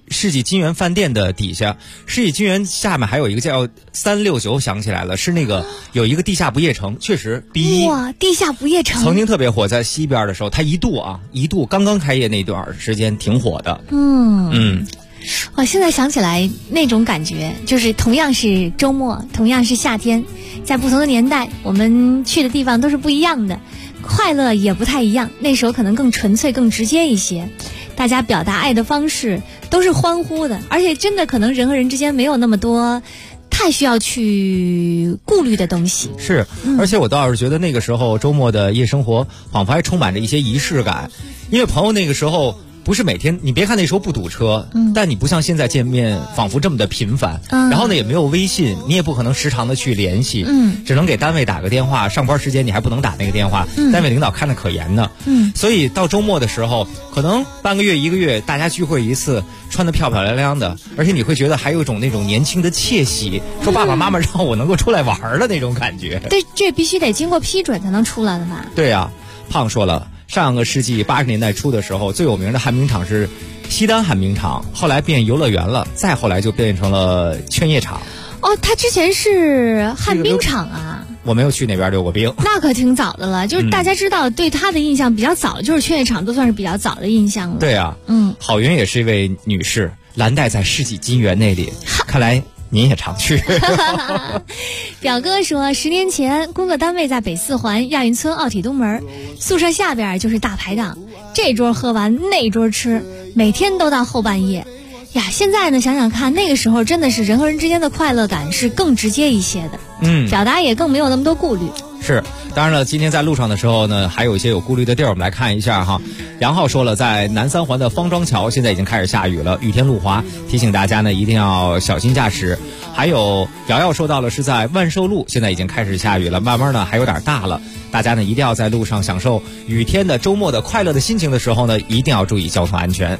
世纪金源饭店的底下，世纪金源下面还有一个叫369，想起来了，是那个有一个地下不夜城，确实哇，地下不夜城曾经特别火，在西边的时候，它一度刚刚开业那段时间挺火的。 我现在想起来那种感觉，就是同样是周末，同样是夏天，在不同的年代，我们去的地方都是不一样的，快乐也不太一样。那时候可能更纯粹、更直接一些，大家表达爱的方式都是欢呼的，而且真的可能人和人之间没有那么多太需要去顾虑的东西。 是，而且我倒是觉得那个时候周末的夜生活仿佛还充满着一些仪式感，因为朋友那个时候不是每天，你别看那时候不堵车，但你不像现在见面仿佛这么的频繁，然后呢也没有微信，你也不可能时常的去联系，只能给单位打个电话，上班时间你还不能打那个电话，单位领导看得可严呢，所以到周末的时候，可能半个月1个月大家聚会一次，穿得漂漂亮亮的，而且你会觉得还有一种那种年轻的窃喜，说爸爸妈妈让我能够出来玩的那种感觉。 对，这必须得经过批准才能出来的吧？ 对啊，胖说了，上个世纪80年代初的时候，最有名的旱冰场是西单旱冰场，后来变游乐园了，再后来就变成了劝业场。 哦，它之前是旱冰场啊？ 我没有去那边溜过冰。 那可挺早的了，就是大家知道对它的印象比较早，就是劝业场都算是比较早的印象了。 对啊，郝云也是一位女士，蓝带在世纪金源那里，看来您也常去。 表哥说，10年前工作单位在北四环亚运村奥体东门，宿舍下边就是大排档，这桌喝完那桌吃，每天都到后半夜呀。现在呢，想想看，那个时候真的是人和人之间的快乐感是更直接一些的，表达也更没有那么多顾虑。 是，当然了，今天在路上的时候呢，还有一些有顾虑的地儿，我们来看一下哈。杨浩说了，在南三环的方庄桥现在已经开始下雨了，雨天路滑，提醒大家呢一定要小心驾驶。还有瑶瑶说到了，是在万寿路现在已经开始下雨了，慢慢呢还有点大了，大家呢一定要在路上享受雨天的周末的快乐的心情的时候呢，一定要注意交通安全。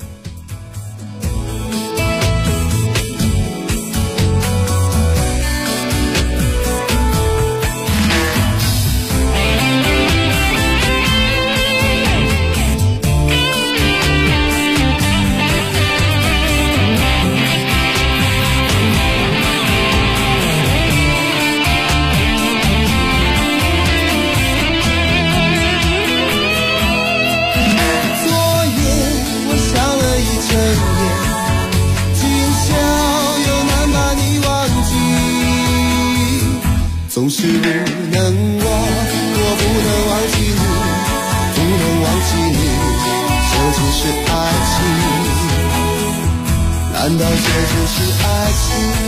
总是不能忘，我不能忘记你，不能忘记你，这就是爱情，难道这就是爱情？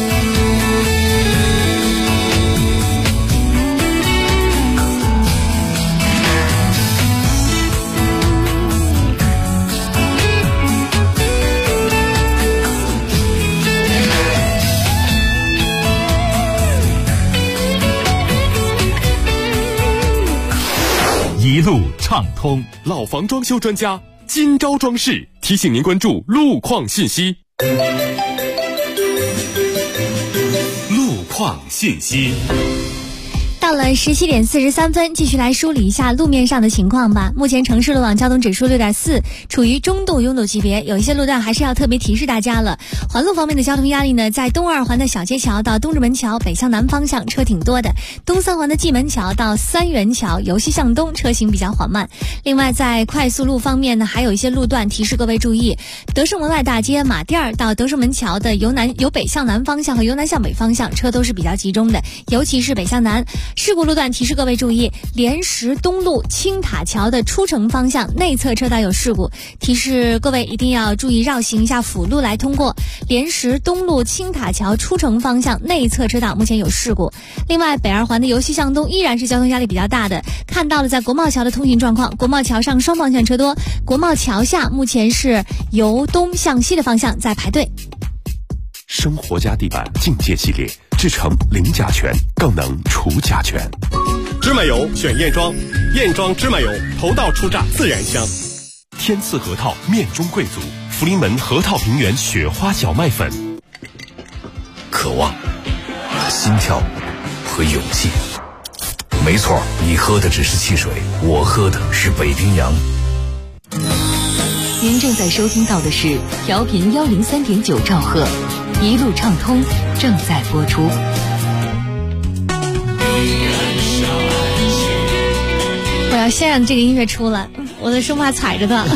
一路畅通，老房装修专家金招装饰提醒您关注路况信息。路况信息。 到了17点43分，继续来梳理一下路面上的情况吧。目前城市路网交通指数6.4，处于中度拥堵级别，有一些路段还是要特别提示大家了。环路方面的交通压力呢，在东二环的小街桥到东直门桥北向南方向车挺多的，东三环的蓟门桥到三元桥由西向东车行比较缓慢。另外在快速路方面呢，还有一些路段提示各位注意，德胜门外大街马甸到德胜门桥的由北向南方向和由南向北方向车都是比较集中的，尤其是北向南。事故路段提示各位注意，莲石东路青塔桥的出城方向内侧车道有事故，提示各位一定要注意绕行一下辅路来通过。莲石东路青塔桥出城方向内侧车道目前有事故。另外北二环的由西向东依然是交通压力比较大的，看到了在国贸桥的通行状况，国贸桥上双方向车多，国贸桥下目前是由东向西的方向在排队。 生活家地板境界系列，制成零甲醛，更能除甲醛。 芝麻油选燕庄，燕庄芝麻油头道初榨自然香。 天赐核桃面中贵族，福临门核桃平原雪花小麦粉。 渴望、心跳和勇气。没错，你喝的只是汽水，我喝的是北冰洋。 您正在收听到的是调频103.9兆赫，一路畅通正在播出。 我要先让这个音乐出来，我的生怕踩着它。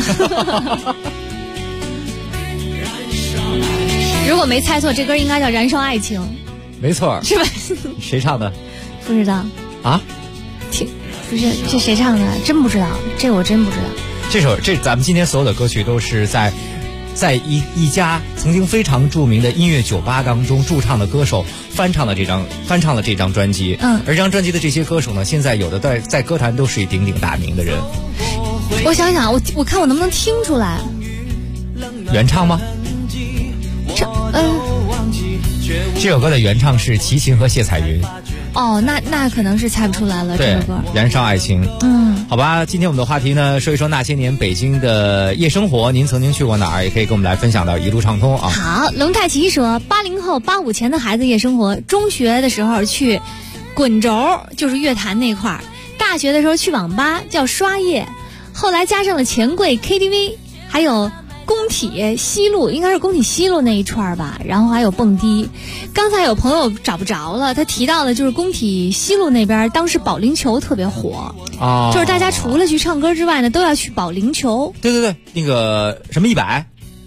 如果没猜错，这歌应该叫《燃烧爱情》。 没错， 是吧？ 谁唱的？ 不知道啊？ 不是这谁唱的？真不知道，这我真不知道。 咱们今天所有的歌曲都是在一家曾经非常著名的音乐酒吧当中驻唱的歌手翻唱了这张专辑。而这张专辑的这些歌手呢，现在有的在歌坛都是鼎鼎大名的人。 我想想，我看我能不能听出来。 原唱吗？这首歌的原唱是齐秦和谢彩云。 哦，那可能是猜不出来了。这首歌燃烧爱情。好吧，今天我们的话题呢，说一说那些年北京的夜生活，您曾经去过哪儿？也可以跟我们来分享到一路畅通啊。 好，龙太奇说，80后85前的孩子夜生活，中学的时候去滚轴，就是乐坛那块儿；大学的时候去网吧叫刷夜，后来加上了钱柜 KTV， 还有工体西路，应该是工体西路那一串吧，然后还有蹦迪。刚才有朋友找不着了，他提到的就是工体西路那边，当时保龄球特别火就是大家除了去唱歌之外呢，都要去保龄球。 对，那个什么100，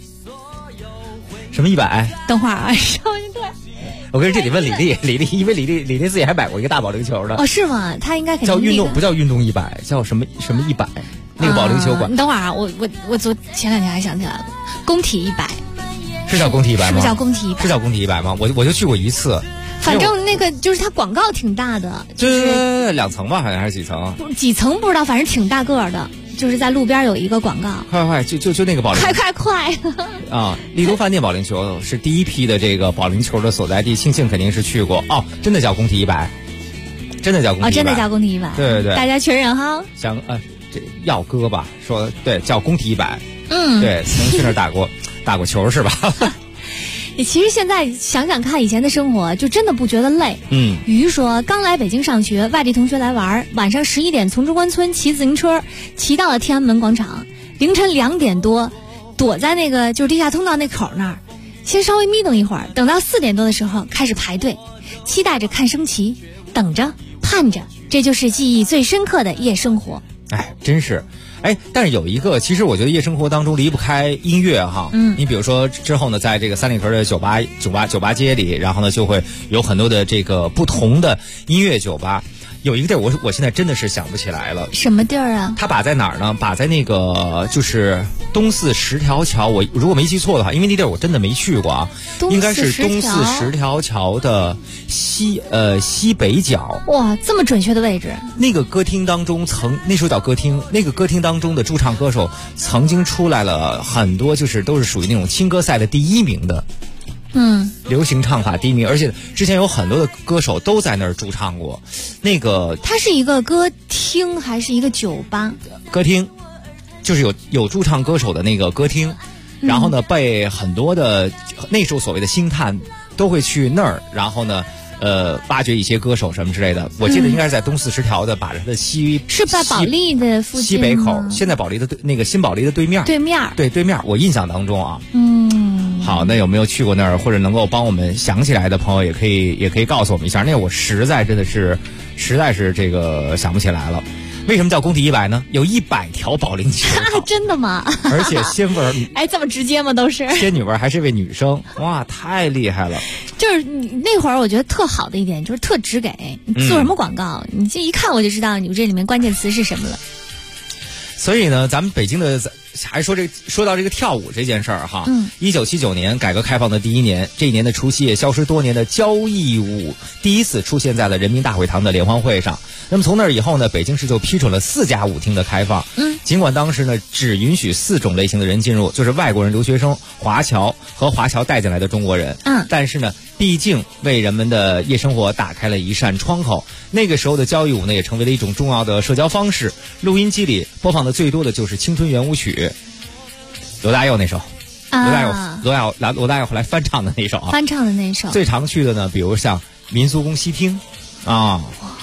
什么100？ 等会儿啊，稍微对。 我跟这里问李丽，因为李丽自己还买过一个大保龄球的。 哦，是吗？他应该肯定叫运动，不叫运动100，叫什么100？那个保龄球馆。 你等会儿啊，我前2天还想起来了，工体100。 是叫工体100吗？ 是不是叫工体100？ 是叫工体100吗？我就去过一次。 反正那个就是它广告挺大的， 就是2层吧，好像还是几层？ 几层不知道，反正挺大个的。就是在路边有一个广告， 快，就那个保龄， 快啊！丽都饭店保龄球是第一批的这个保龄球的所在地，庆幸肯定是去过哦，真的叫工体100，真的叫工体100， 真的叫工体100， 对， 大家确认哈。 这耀哥吧说对，叫工体100，对，曾经去那儿打过球是吧？ 其实现在想想看以前的生活，就真的不觉得累。于说刚来北京上学，外地同学来玩，晚上11点从中关村骑自行车骑到了天安门广场，凌晨2点多躲在那个就是地下通道那口那儿，先稍微眯瞪一会儿，等到4点多的时候开始排队，期待着看升旗，等着盼着，这就是记忆最深刻的夜生活。 哎，真是。但是有一个，其实我觉得夜生活当中离不开音乐哈。你比如说之后呢，在这个三里屯的酒吧街里，然后呢就会有很多的这个不同的音乐酒吧。有一个地儿我现在真的是想不起来了。 什么地儿啊？ 它把在哪儿呢？把在那个就是东四十条桥。我如果没记错的话，因为那地儿我真的没去过啊，应该是东四十条桥的西北角。 哇，这么准确的位置。 那个歌厅当中那时候叫歌厅，那个歌厅当中的驻唱歌手曾经出来了很多，就是都是属于那种青歌赛的第1名的。流行唱法第1名，而且之前有很多的歌手都在那儿驻唱过。那个它是一个歌厅还是一个酒吧？ 歌厅，就是有驻唱歌手的那个歌厅，然后呢被很多的那时候所谓的星探都会去那儿，然后呢挖掘一些歌手什么之类的。我记得应该是在东40条的，把它的是在保利的附近西北口，现在保利的那个新保利的对面。 对面， 我印象当中啊。好，那有没有去过那儿，或者能够帮我们想起来的朋友，也可以告诉我们一下。那我实在是这个想不起来了。为什么叫工体100呢？有100条保龄球。 真的吗？ 而且仙味这么直接吗？都是仙女味，还是一位女生，哇，太厉害了。 就是那会儿我觉得特好的一点就是特直给，你做什么广告，你这一看我就知道你这里面关键词是什么了。 所以呢，咱们北京的还说到这个跳舞这件事儿哈。1979年改革开放的第1年，这一年的除夕夜，消失多年的交谊舞第一次出现在了人民大会堂的联欢会上。那么从那以后呢，北京市就批准了4家舞厅的开放。尽管当时呢只允许4种类型的人进入，就是外国人、留学生、华侨和华侨带进来的中国人。但是呢，毕竟为人们的夜生活打开了一扇窗口。那个时候的交谊舞呢，也成为了一种重要的社交方式。录音机里播放的最多的就是《青春圆舞曲》，罗大佑那首，罗大佑后来翻唱的那首啊， 翻唱的那首。 最常去的呢，比如像民俗宫西厅啊，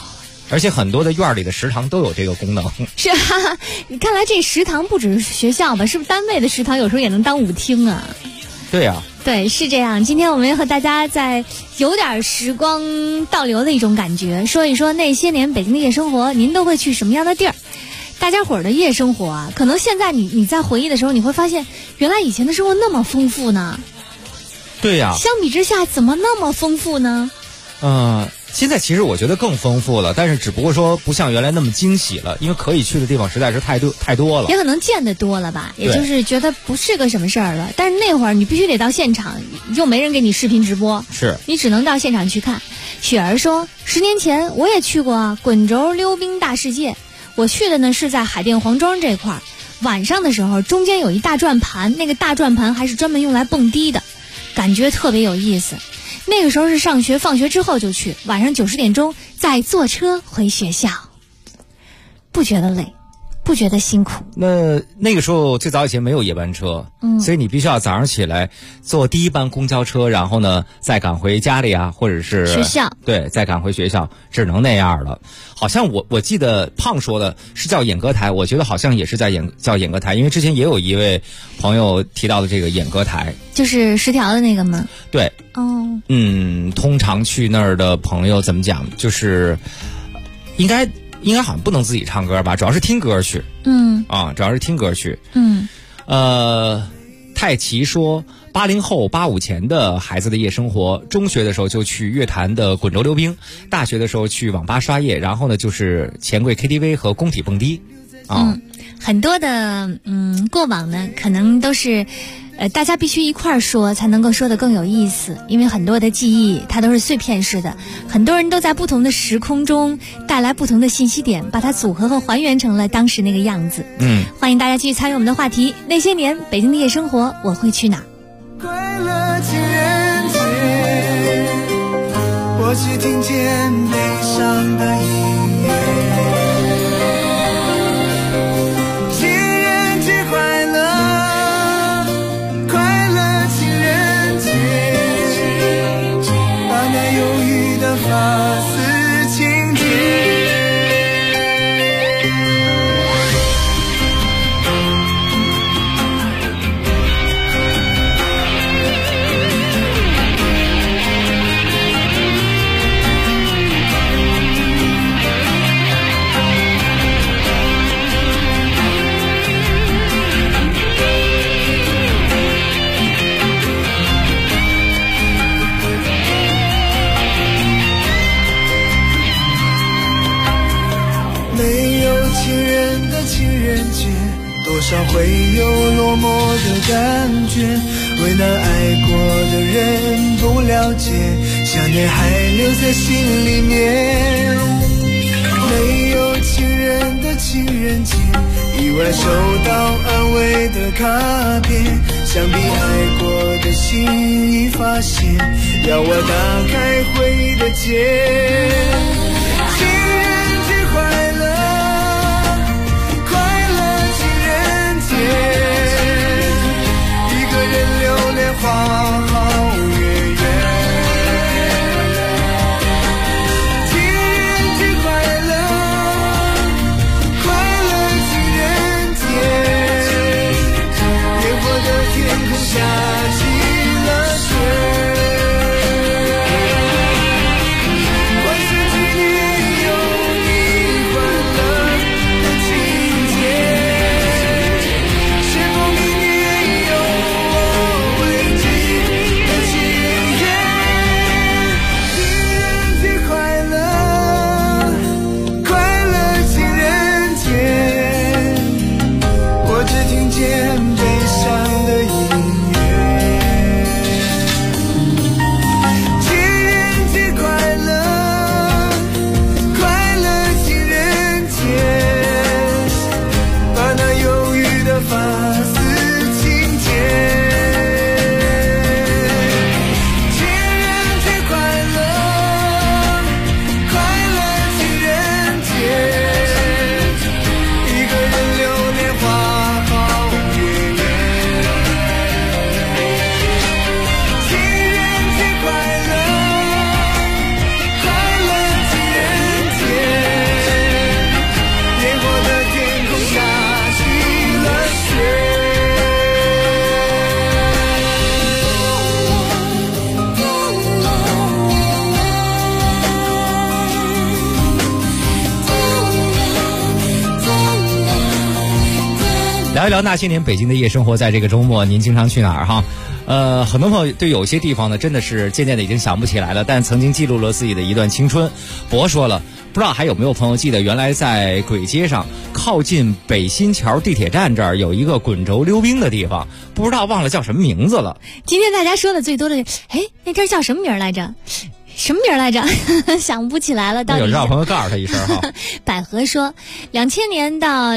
而且很多的院里的食堂都有这个功能。 是啊，你看来这食堂不只是学校吧？是不是单位的食堂有时候也能当舞厅啊？ 对呀， 对，是这样。今天我们要和大家在有点时光倒流的一种感觉，说一说那些年北京的夜生活，您都会去什么样的地儿？大家伙儿的夜生活啊，可能现在你在回忆的时候，你会发现，原来以前的生活那么丰富呢。 对呀。 相比之下，怎么那么丰富呢？ 现在其实我觉得更丰富了，但是只不过说不像原来那么惊喜了，因为可以去的地方实在是太多了， 也可能见得多了吧，也就是觉得不是个什么事儿了。但是那会儿你必须得到现场，又没人给你视频直播， 是你只能到现场去看。雪儿说，10年前我也去过啊，滚轴溜冰大世界，我去的呢是在海淀黄庄这块儿，晚上的时候中间有一大转盘，那个大转盘还是专门用来蹦迪的，感觉特别有意思。那个时候是上学，放学之后就去，晚上9、10点钟再坐车回学校，不觉得累，不觉得辛苦。 那个时候最早以前没有夜班车，所以你必须要早上起来坐第一班公交车，然后呢再赶回家里啊，或者是学校， 对，再赶回学校，只能那样了。好像我记得胖说的是叫演歌台，我觉得好像也是叫演歌台，因为之前也有一位朋友提到的这个演歌台， 就是10条的那个吗？ 对，通常去那儿的朋友怎么讲，就是应该好像不能自己唱歌吧，主要是听歌去。主要是听歌去。太奇说，80后85前的孩子的夜生活，中学的时候就去乐坛的滚轴溜冰，大学的时候去网吧刷夜，然后呢就是钱柜 KTV 和工体蹦迪。 很多的过往呢，可能都是大家必须一块儿说，才能够说得更有意思。因为很多的记忆它都是碎片式的，很多人都在不同的时空中带来不同的信息点，把它组合和还原成了当时那个样子。欢迎大家继续参与我们的话题，那些年北京的夜生活，我会去哪儿？ 快乐情人节，我只听见悲伤的音乐。发丝情节，多少会有落寞的感觉，为难爱过的人不了解，想念还留在心里面。没有情人的情人节，意外收到安慰的卡片，想必爱过的心已发现，要我打开回忆的结。情人节快乐，一个人流连花好月圆，情人节快乐，快乐情人节，烟火的天空下起了雪，快聊一聊那些年北京的夜生活，在这个周末您经常去哪儿哈？很多朋友对有些地方呢真的是渐渐的已经想不起来了，但曾经记录了自己的一段青春。博说了，不知道还有没有朋友记得，原来在簋街上靠近北新桥地铁站这儿有一个滚轴溜冰的地方，不知道忘了叫什么名字了。 今天大家说的最多的，那地儿叫什么名来着？什么名来着？想不起来了。 有让朋友告诉他一声哈。 百合说，2000年到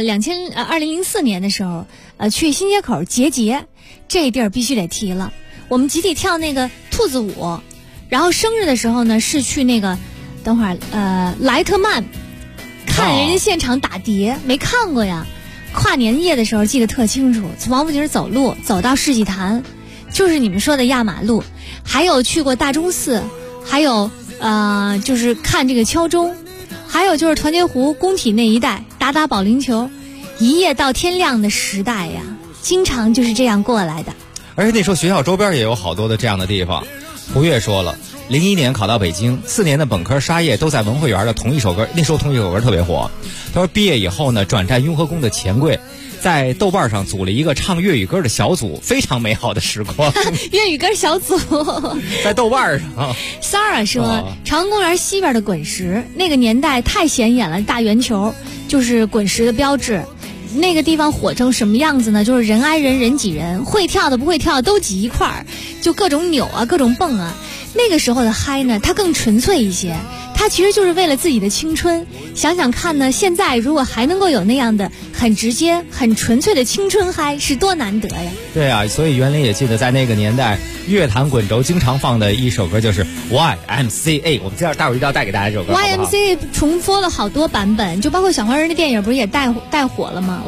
2004年的时候，去新街口结节，这地儿必须得提了。我们集体跳那个兔子舞，然后生日的时候呢是去那个，等会儿莱特曼看人家现场打碟，没看过呀。跨年夜的时候记得特清楚，从王府井走路走到世纪坛，就是你们说的压马路，还有去过大钟寺。还有就是看这个敲钟，还有就是团结湖工体那一带打保龄球，一夜到天亮的时代呀，经常就是这样过来的。 而且那时候学校周边也有好多的这样的地方。胡月说了，01年考到北京，4年的本科沙业都在文汇园的同一首歌，那时候同一首歌特别火。他说毕业以后呢，转战雍和宫的钱柜，在豆瓣上组了一个唱粤语歌的小组，非常美好的时光。 粤语歌小组在豆瓣上。 Sarah 说，长安公园西边的滚石，那个年代太显眼了，大圆球就是滚石的标志。那个地方火成什么样子呢？就是人挨人，人挤人，会跳的不会跳都挤一块儿，就各种扭啊，各种蹦啊。那个时候的嗨呢，它更纯粹一些，它其实就是为了自己的青春。想想看呢，现在如果还能够有那样的很直接很纯粹的青春嗨，是多难得呀。 对啊，所以袁林也记得在那个年代乐坛滚轴经常放的一首歌就是 YMCA， 我们待会儿一定要带给大家这首歌。 YMCA 重播了好多版本，就包括小黄人的电影不是也带火了吗？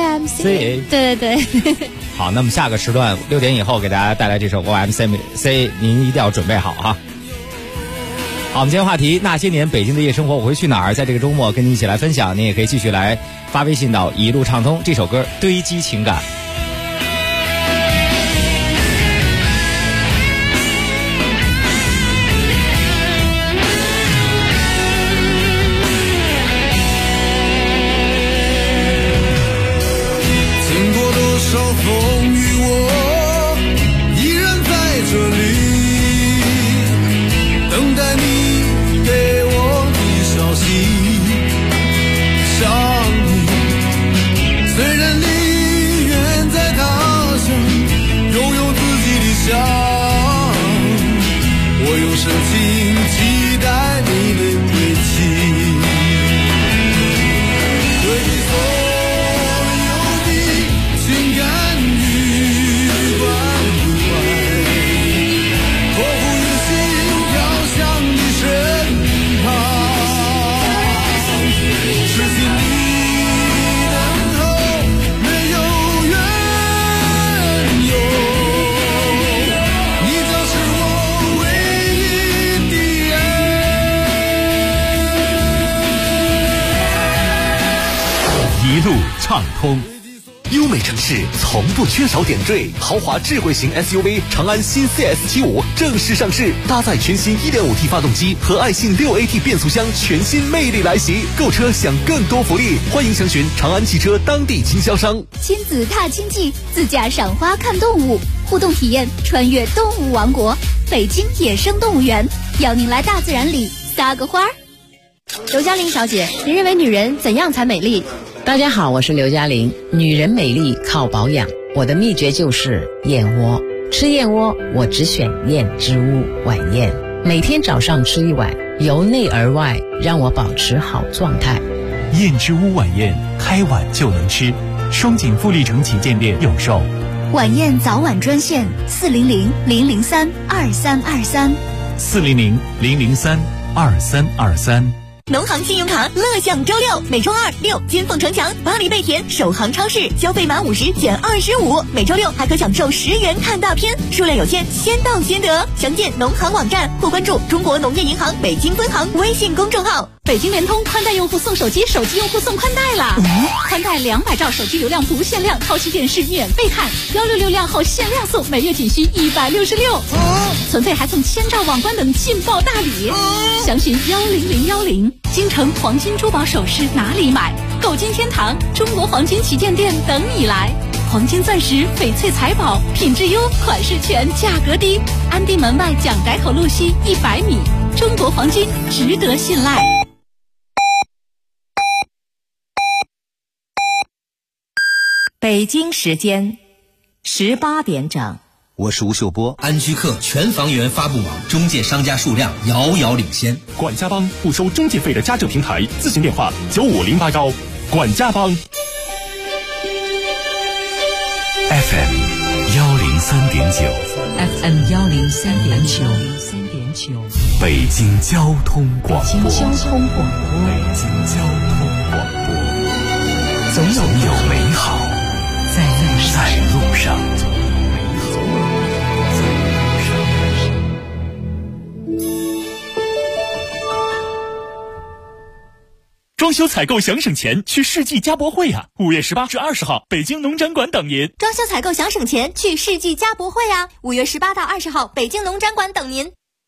YMCA 对对对。 好，那么下个时段6点以后给大家带来这首 YMCA， 您一定要准备好哈。好，我们今天话题那些年北京的夜生活我会去哪儿，在这个周末跟你一起来分享。您也可以继续来发微信到一路畅通，这首歌堆积情感。 经过多少风雨，我依然在这里等待你给我的消息。想你，虽然你远在他乡，拥有自己的想，我用深情期待你的归期。对你所有的情感与关怀，托付于心飘向你身旁，痴心的等候，没有缘由，你将是我唯一的爱。一路畅通。优美城市从不缺少点缀，豪华智慧型 SUV 长安新 CS75 正式上市，搭载全新 1.5T 发动机和爱信 6AT 变速箱，全新魅力来袭。购车享更多福利，欢迎详询长安汽车当地经销商。 亲子踏青记，自驾赏花看动物，互动体验穿越动物王国，北京野生动物园，邀您来大自然里撒个花儿。 刘嘉玲小姐，您认为女人怎样才美丽？ 大家好，我是刘嘉玲。女人美丽靠保养，我的秘诀就是燕窝。吃燕窝，我只选燕之屋晚宴，每天早上吃一碗，由内而外让我保持好状态。 燕之屋晚宴，开碗就能吃。双井富力城旗舰店有售。 晚宴早晚专线400-003-2323。 400-003-2323。 农行信用卡乐享周六，每周2、6金凤城墙、巴黎贝甜、首航超市，消费满50减25，每周6还可享受10元看大片，数量有限，先到先得。详见农行网站或关注中国农业银行北京分行微信公众号。 北京联通宽带用户送手机，手机用户送宽带啦！宽带200兆手机流量不限量，超级电视免费看，166量后限量送，每月仅需166，存费还送1000兆网关等劲爆大礼，详询10010。 京城黄金珠宝首饰哪里买？购金天堂中国黄金旗舰店等你来。黄金钻石、翡翠财宝，品质优，款式全，价格低。安定门外蒋改口路西100米，中国黄金值得信赖。 北京时间18点整。 我是吴秀波。安居客全房源发布网，中介商家数量遥遥领先。 管家帮不收中介费的家政平台，咨询电话95081。管家帮。 FM 103.9 FM 103.9 北京交通广播。 北京交通广播， 总有美好在路上。 装修采购想省钱，去世纪家博会啊！5月18至20号，北京农展馆等您。 装修采购想省钱，去世纪家博会啊！5月18到20号，北京农展馆等您。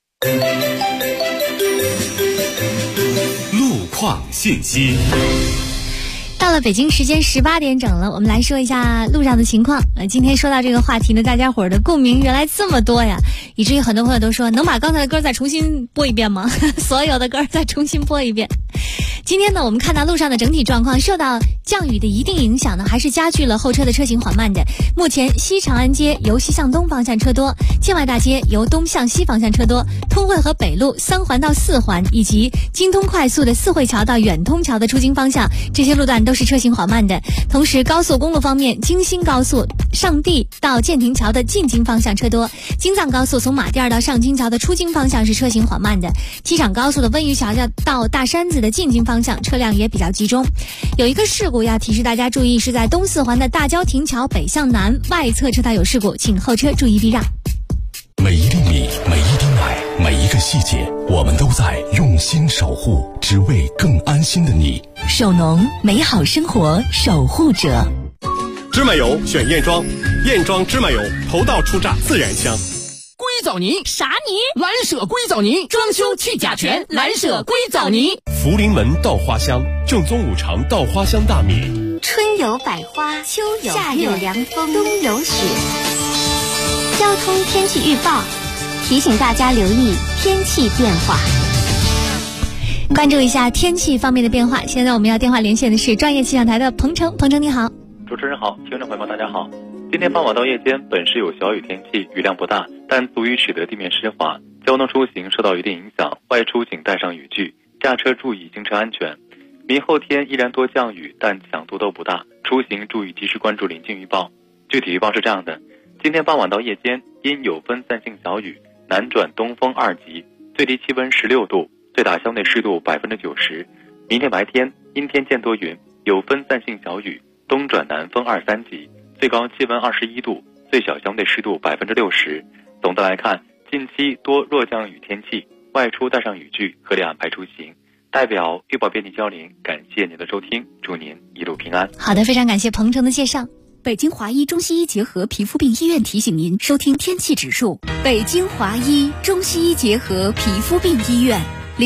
路况信息。 到了北京时间18点整了，我们来说一下路上的情况。今天说到这个话题呢，大家伙儿的共鸣原来这么多呀，以至于很多朋友都说能把刚才的歌再重新播一遍吗？所有的歌再重新播一遍。今天呢，我们看到路上的整体状况，受到降雨的一定影响呢，还是加剧了后车的车行缓慢的。目前西长安街由西向东方向车多，建外大街由东向西方向车多，通惠河北路3环到4环以及京通快速的四惠桥到远通桥的出京方向，这些路段都是车行缓慢的。同时高速公路方面，京新高速上地到建亭桥的进京方向车多，京藏高速从马甸到上京桥的出京方向是车行缓慢的，机场高速的温榆桥到大山子的进京方向车辆也比较集中。有一个事故要提示大家注意，是在东四环的大郊亭桥北向南外侧车道有事故，请后车注意避让。 每一粒米，每一滴奶，每一个细节，我们都在用心守护，只为更安心的你。 首农，美好生活守护者。 芝麻油选燕庄，燕庄芝麻油头道出榨，自然香。 硅藻泥啥泥？ 蓝舍硅藻泥，装修去甲醛，蓝舍硅藻泥。 福临门稻花香，正宗五常稻花香大米。 春有百花，秋有夏有凉风，冬有雪。交通天气预报提醒大家留意天气变化。 关注一下天气方面的变化。现在我们要电话连线的是专业气象台的彭程。彭程你好。 主持人好，听众朋友们大家好。今天傍晚到夜间本市有小雨天气，雨量不大，但足以使得地面湿滑，交通出行受到一定影响，外出请带上雨具，驾车注意行车安全。明后天依然多降雨，但强度都不大，出行注意及时关注临近预报。具体预报是这样的：今天傍晚到夜间阴有分散性小雨，南转东风2级，最低气温16度，最大相对湿度90%。明天白天阴天见多云，有分散性小雨，东转南风2、3级，最高气温21度，最小相对湿度60%。总的来看，近期多弱降雨天气，外出带上雨具，合理安排出行。代表预报编辑焦林，感谢您的收听，祝您一路平安。 好的，非常感谢彭程的介绍。 北京华医中西医结合皮肤病医院提醒您收听天气指数。北京华医中西医结合皮肤病医院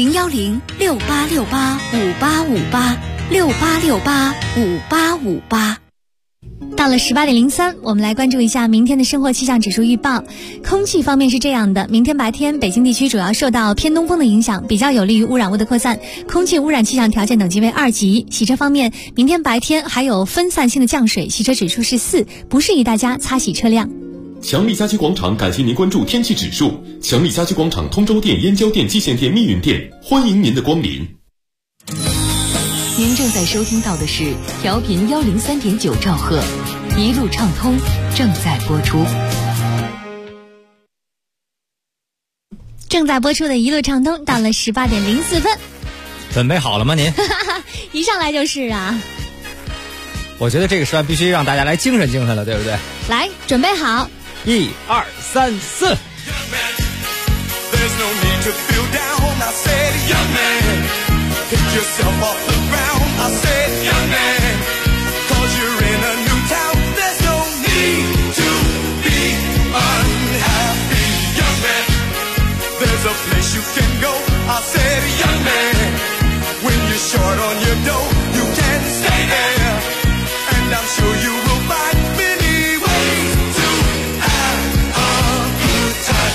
，010-6868-5858，6868-5858。 到了18点03，我们来关注一下明天的生活气象指数预报。空气方面是这样的，明天白天北京地区主要受到偏东风的影响，比较有利于污染物的扩散，空气污染气象条件等级为2级。洗车方面，明天白天还有分散性的降水，洗车指数是4，不适宜大家擦洗车辆。 强力家居广场感谢您关注天气指数。强力家居广场通州店、燕郊店、蓟县店、密云店，欢迎您的光临。 您正在收听到的是调频103.9兆赫，一路畅通正在播出。 正在播出的一路畅通，到了18点04分。 准备好了吗您？ 一上来就是啊。 我觉得这个时段必须让大家来精神精神了，对不对？ 来，准备好。 1、2、3、4。 Pick yourself off the ground, I said, young man, 'cause you're in a new town, there's no need to be unhappy, young man, there's a place you can go, I said, young man, short on your dough, you can stay there. And I'm sure you will find many ways to have a good time.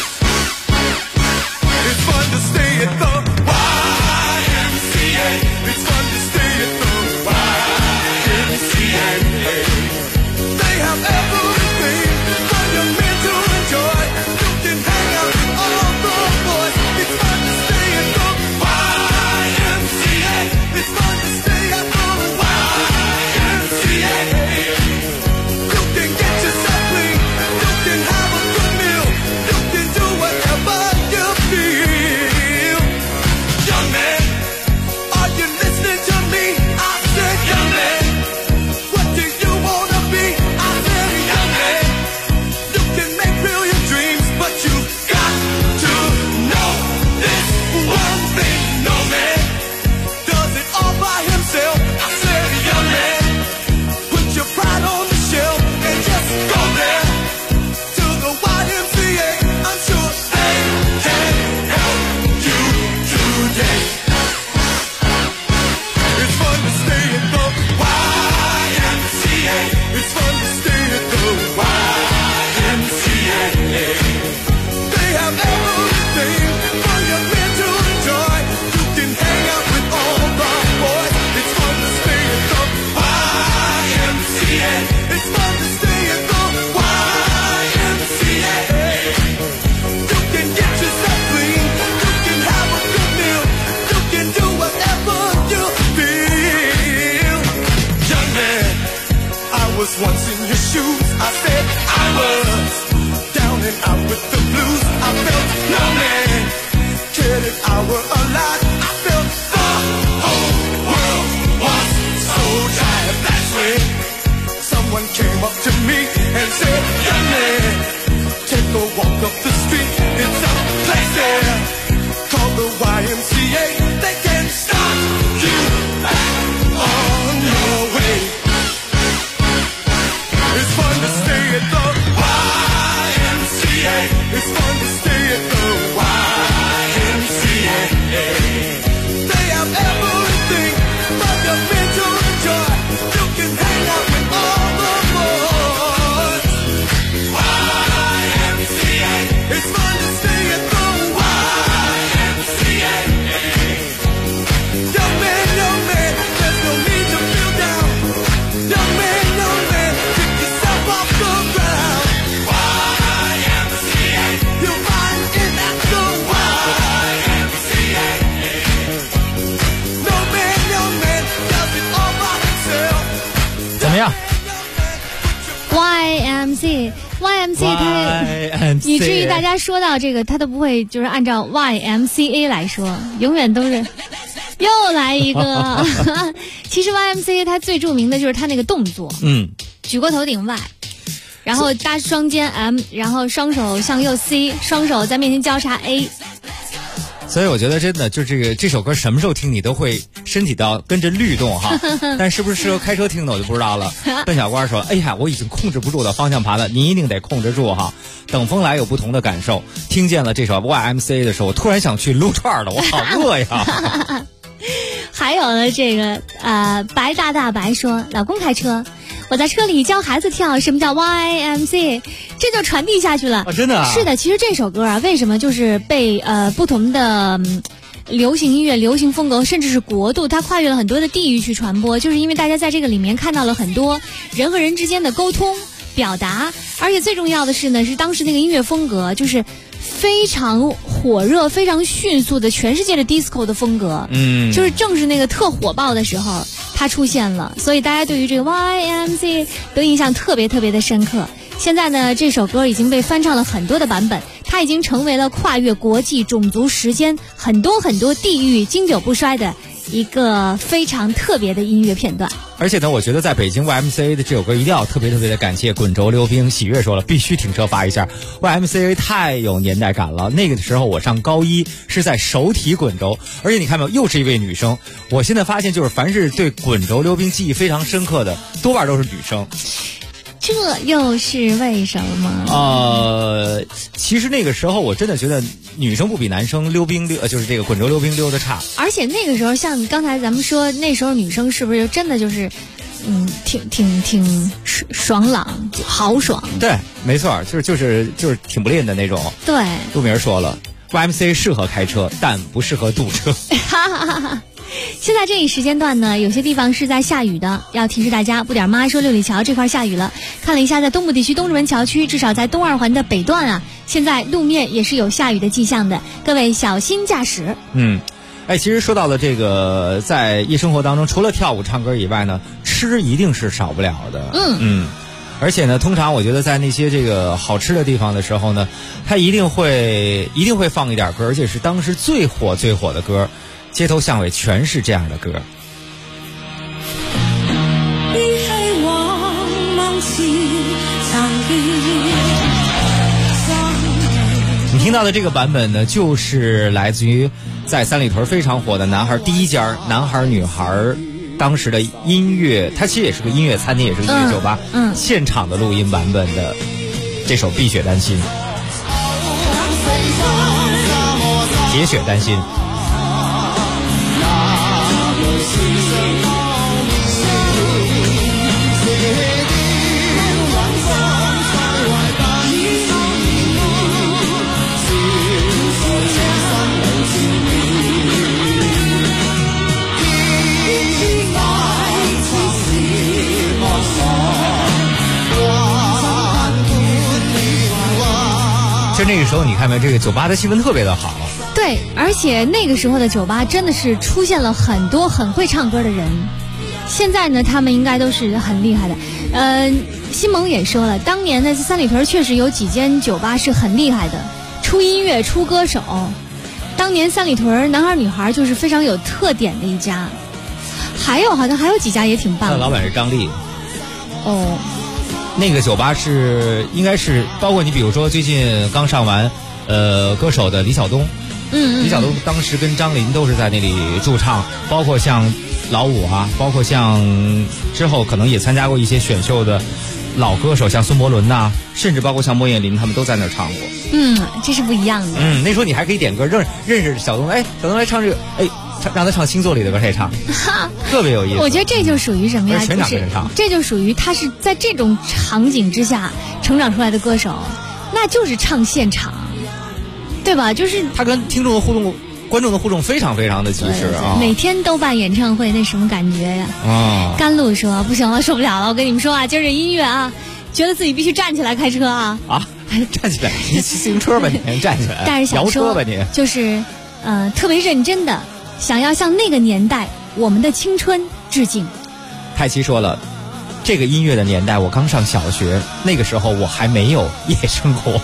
It's fun to stay at the YMCA. It's fun to stay at the YMCA. They have everything for young men to enjoy. You can hang out with all the boys. It's fun to stay at the YMCA. It's fun to stay at the YMCA. You can get yourself clean. You can have a good meal. You can do whatever you feel. Young man, are you listening to me? I said, young man, what do you wanna be? I said, young man, you can make brilliant dreams, but you got to know this one thing. No man does it all by himself. I said, young man, put your pride on the shelf and just go there to the YMCA. I'm sure they can help you today. It's fun to stay at the YMCA. It's fun to stay at the YMCA. They have everything for young men to enjoy. You can hang out with all the boys. It's fun to stay at the YMCA. It's fun to stay at the YMCA. You can get yourself clean. You can have a good meal. You can do whatever you feel. Young man, I was once in your shoes. I said I was down and out with the blues. I felt no man cared if I were alive. I felt the whole world was so tired. That's when someone came up to me and said, young man, take a walk up the street. It's a place there called the YMCA. They can start you back on your way. It's fun to stay at the YMCA. It's fun to stay at the YMCA. They have everything for young men to enjoy. You can hang out with all the boys. YMCA. It's fun to stay at the YMCA. Young man, there's no need to feel down. Young man, pick yourself off the ground. YMCA. You'll find it at the YMCA. No man does it all by himself. 怎么样？ YMCA 它，以至于大家说到这个，他都不会就是按照 YMCA 来说，永远都是又来一个。其实 YMCA 它最著名的就是它那个动作，举过头顶 Y， 然后搭双肩 M， 然后双手向右 C， 双手在面前交叉 A。 所以我觉得真的就这首歌什么时候听你都会身体到跟着律动哈，但是不是适合开车听的我就不知道了。邓小官说：“哎呀，我已经控制不住的方向盘了，你一定得控制住哈。”等风来有不同的感受。听见了这首 YMCA 的时候，我突然想去撸串了，我好饿呀。 还有呢，这个白大大白说，老公开车，我在车里教孩子跳什么叫 YMCA， 这就传递下去了。 真的是的，其实这首歌啊，为什么就是被不同的流行音乐、流行风格，甚至是国度，它跨越了很多的地域去传播，就是因为大家在这个里面看到了很多人和人之间的沟通表达，而且最重要的是呢，是当时那个音乐风格就是非常火热、非常迅速的全世界的 disco 的风格，就是正是那个特火爆的时候它出现了，所以大家对于这个 YMCA 的印象特别特别的深刻。现在呢，这首歌已经被翻唱了很多的版本，它已经成为了跨越国际、种族、时间很多地域经久不衰的一个非常特别的音乐片段。 而且呢，我觉得在北京 YMCA 的这首歌一定要特别的感谢滚轴溜冰。喜悦说了，必须停车发一下 YMCA 太有年代感了。那个时候我上高一，是在手体滚轴，而且你看没有，又是一位女生。我现在发现，就是凡是对滚轴溜冰记忆非常深刻的，多半都是女生。 这又是为什么？ 其实那个时候我真的觉得女生不比男生就是这个滚轴溜冰溜得差。 而且那个时候，像刚才咱们说，那时候女生是不是真的就是，挺爽朗，豪爽？对， 没错，就是挺不吝的那种。 对， 杜明说了 ，YMCA 适合开车，但不适合堵车。 现在这一时间段呢，有些地方是在下雨的，要提示大家，不点妈说六里桥这块下雨了。看了一下，在东部地区东直门桥区，至少在东二环的北段啊，现在路面也是有下雨的迹象的，各位小心驾驶。 其实说到了这个，在夜生活当中，除了跳舞唱歌以外呢，吃一定是少不了的。而且呢，通常我觉得在那些这个好吃的地方的时候呢，它一定会放一点歌，而且是当时最火的歌。街头巷尾全是这样的歌。你听到的这个版本呢，就是来自于在三里屯非常火的第一家男孩女孩当时的音乐，它其实也是个音乐餐厅，也是个音乐酒吧，现场的录音版本的这首《碧血丹心》，铁血丹心。就那个时候，你看没？这个酒吧的气氛特别的好。 对，而且那个时候的酒吧真的是出现了很多很会唱歌的人。现在呢，他们应该都是很厉害的。新萌也说了，当年呢，在三里屯确实有几间酒吧是很厉害的，出音乐、出歌手。当年三里屯男孩女孩就是非常有特点的一家。好像还有几家也挺棒的。 老板是张丽。 哦。 那个酒吧应该是包括你比如说最近刚上完歌手的李晓东，李晓东当时跟张琳都是在那里驻唱，包括像老五啊，包括像之后可能也参加过一些选秀的老歌手，像孙伯伦呐，甚至包括像莫艳琳他们都在那儿唱过。 这是不一样的。 那时候你还可以点歌，认识小东，小东来唱这个，让他唱星座里的歌，他也唱，特别有意思。 我觉得这就属于什么呀？ 全场跟着唱， 这就属于他是在这种场景之下成长出来的歌手，那就是唱现场，对吧？就是他跟听众的互动、观众的互动非常非常的及时啊！ 每天都办演唱会，那什么感觉呀？甘露说不行了，受不了了！我跟你们说啊，今儿这音乐啊，觉得自己必须站起来开车啊！ 站起来，你骑自行车吧你，站起来， 但是想说摇车吧你， 就是特别认真的。想要向那个年代我们的青春致敬。 泰熙说了，这个音乐的年代我刚上小学，那个时候我还没有夜生活。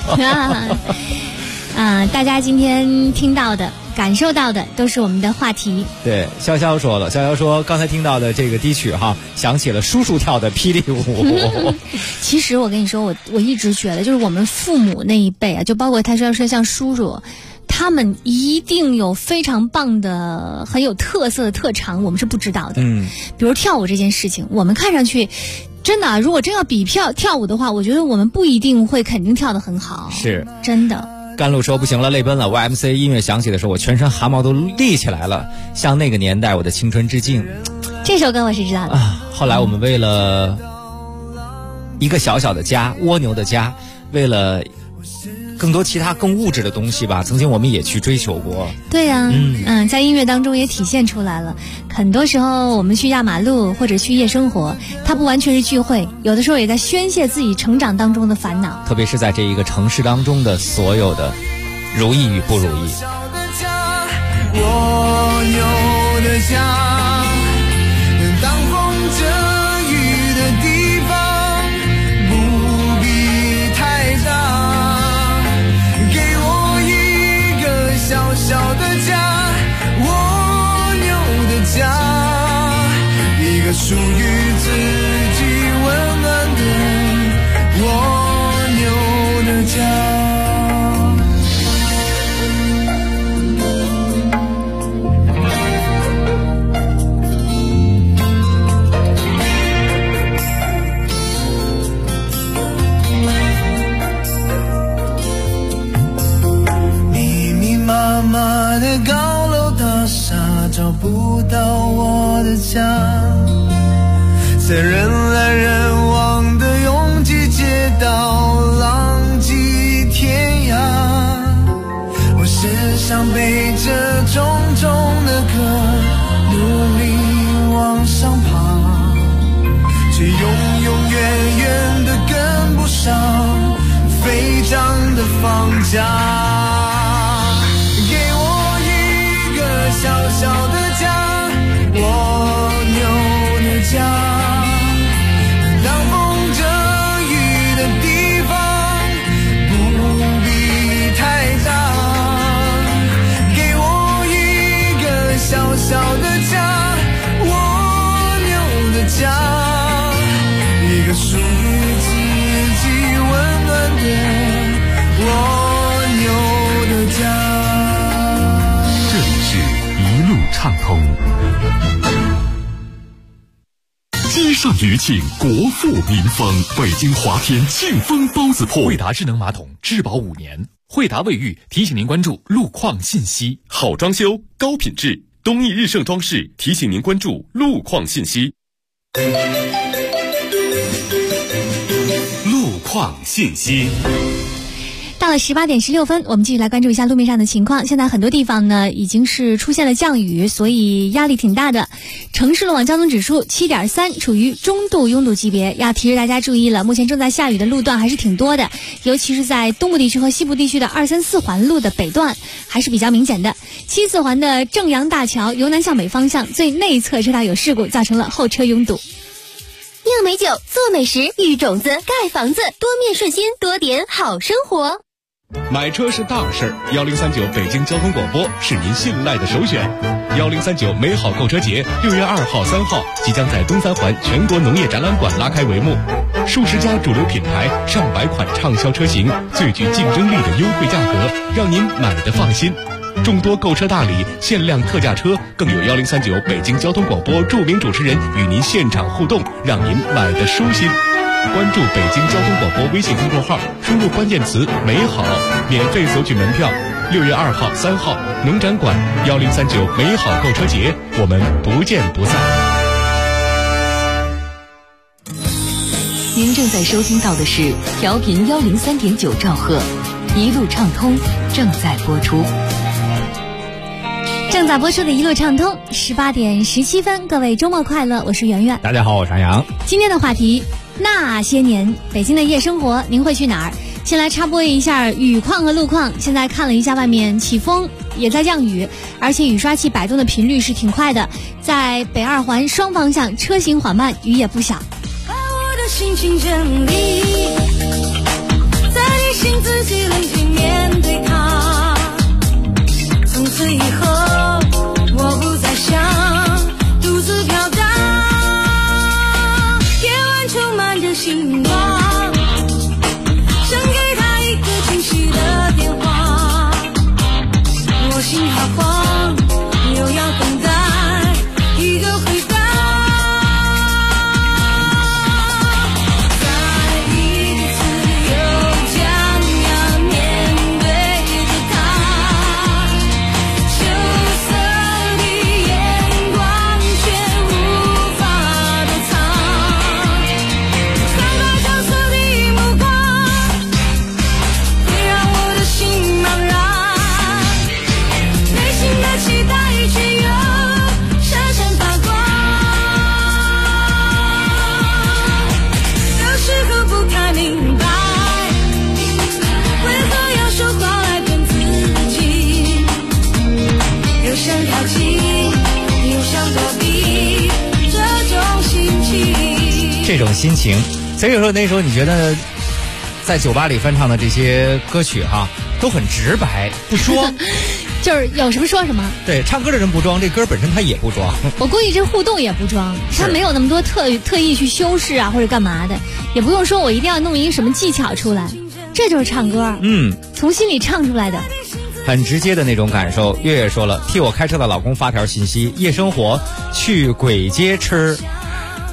大家今天听到的感受到的都是我们的话题。 对，潇潇说了，潇潇说刚才听到的这个低曲想起了叔叔跳的霹雳舞。 其实我跟你说，我一直觉得就是我们父母那一辈啊，就包括他说像叔叔，他们一定有非常棒的很有特色的特长，我们是不知道的。比如跳舞这件事情，我们看上去真的如果真要比跳舞的话，我觉得我们不一定会肯定跳得很好。 是真的。 甘露说不行了，泪奔了。YMCA 音乐响起的时候，我全身汗毛都立起来了，向那个年代我的青春致敬。 这首歌我是知道的。 后来我们为了一个小小的家，蜗牛的家，为了更多其他更物质的东西吧，曾经我们也去追求过。 对呀，在音乐当中也体现出来了。很多时候我们去压马路或者去夜生活，它不完全是聚会，有的时候也在宣泄自己成长当中的烦恼。 特别是在这一个城市当中的所有的如意与不如意。 蜗牛的家，当风遮雨的地方，不必太大，给我一个小小的家，蜗牛的家，一个属于自己温暖的蜗牛的家。 的家，在人来人往的拥挤街道浪迹天涯，我身上背着重重的壳，努力往上爬，却永远远的跟不上飞涨的房价。给我一个小小的家，蜗牛的家，当风遮雨的地方不必太大。给我一个小小的家，蜗牛的家，一个属于自己温暖的蜗牛的家。 这里是一路畅通。街上余庆，国富民丰。北京华天庆丰包子铺， 惠达智能马桶质保5年。惠达卫浴提醒您关注路况信息。 好装修，高品质。东义日盛装饰提醒您关注路况信息。路况信息。 到了18点16分，我们继续来关注一下路面上的情况。现在很多地方呢已经是出现了降雨，所以压力挺大的。城市路网交通指数 7.3， 处于中度拥堵级别，要提示大家注意了。目前正在下雨的路段还是挺多的，尤其是在东部地区和西部地区的2、3、4环路的北段还是比较明显的。7、4环的正阳大桥由南向北方向最内侧车道有事故，造成了后车拥堵。 酿美酒，做美食，育种子，盖房子，多面顺心，多点好生活。 买车是大事儿，1039北京交通广播是您信赖的首选。1039美好购车节6月2号、3号即将在东三环全国农业展览馆拉开帷幕，数十家主流品牌、上百款畅销车型，最具竞争力的优惠价格，让您买得放心。众多购车大礼、限量特价车，更有1039北京交通广播著名主持人与您现场互动，让您买得舒心。关注北京交通广播微信公众号，输入关键词美好，免费索取门票。6月2号、3号农展馆1039美好购车节，我们不见不散。 您正在收听到的是调频103.9兆赫，一路畅通正在播出。 正在播出的一路畅通，18点17分，各位周末快乐，我是圆圆。 大家好，我是杨洋。 今天的话题，那些年北京的夜生活，您会去哪儿？先来插播一下雨况和路况。现在看了一下外面起风，也在降雨，而且雨刷器摆动的频率是挺快的。在北2环双方向车行缓慢，雨也不小。 把我的心情整理，在你心自己冷静面对它。从此以后我不再想独自飘荡，夜晚充满着希望，想给他一个惊喜的电话。我心好慌，又要等待一个回答。再一次又将要面对着他，羞涩的眼光却无法躲藏，三百角色的目光会让我的心茫然，内心的期待却又闪闪发光。有时候不太明白，为何要说话来骗自己，又想挑衅，又想躲避这种心情。 这种心情，所以说那时候你觉得在酒吧里翻唱的这些歌曲哈，都很直白，不装。 就是有什么说什么。 对，唱歌的人不装，这歌本身他也不装。 我估计这互动也不装，他没有那么多特意去修饰啊或者干嘛的，也不用说我一定要弄一个什么技巧出来，这就是唱歌。从心里唱出来的， 很直接的那种感受。月月说了，替我开车的老公发条信息：夜生活去簋街吃。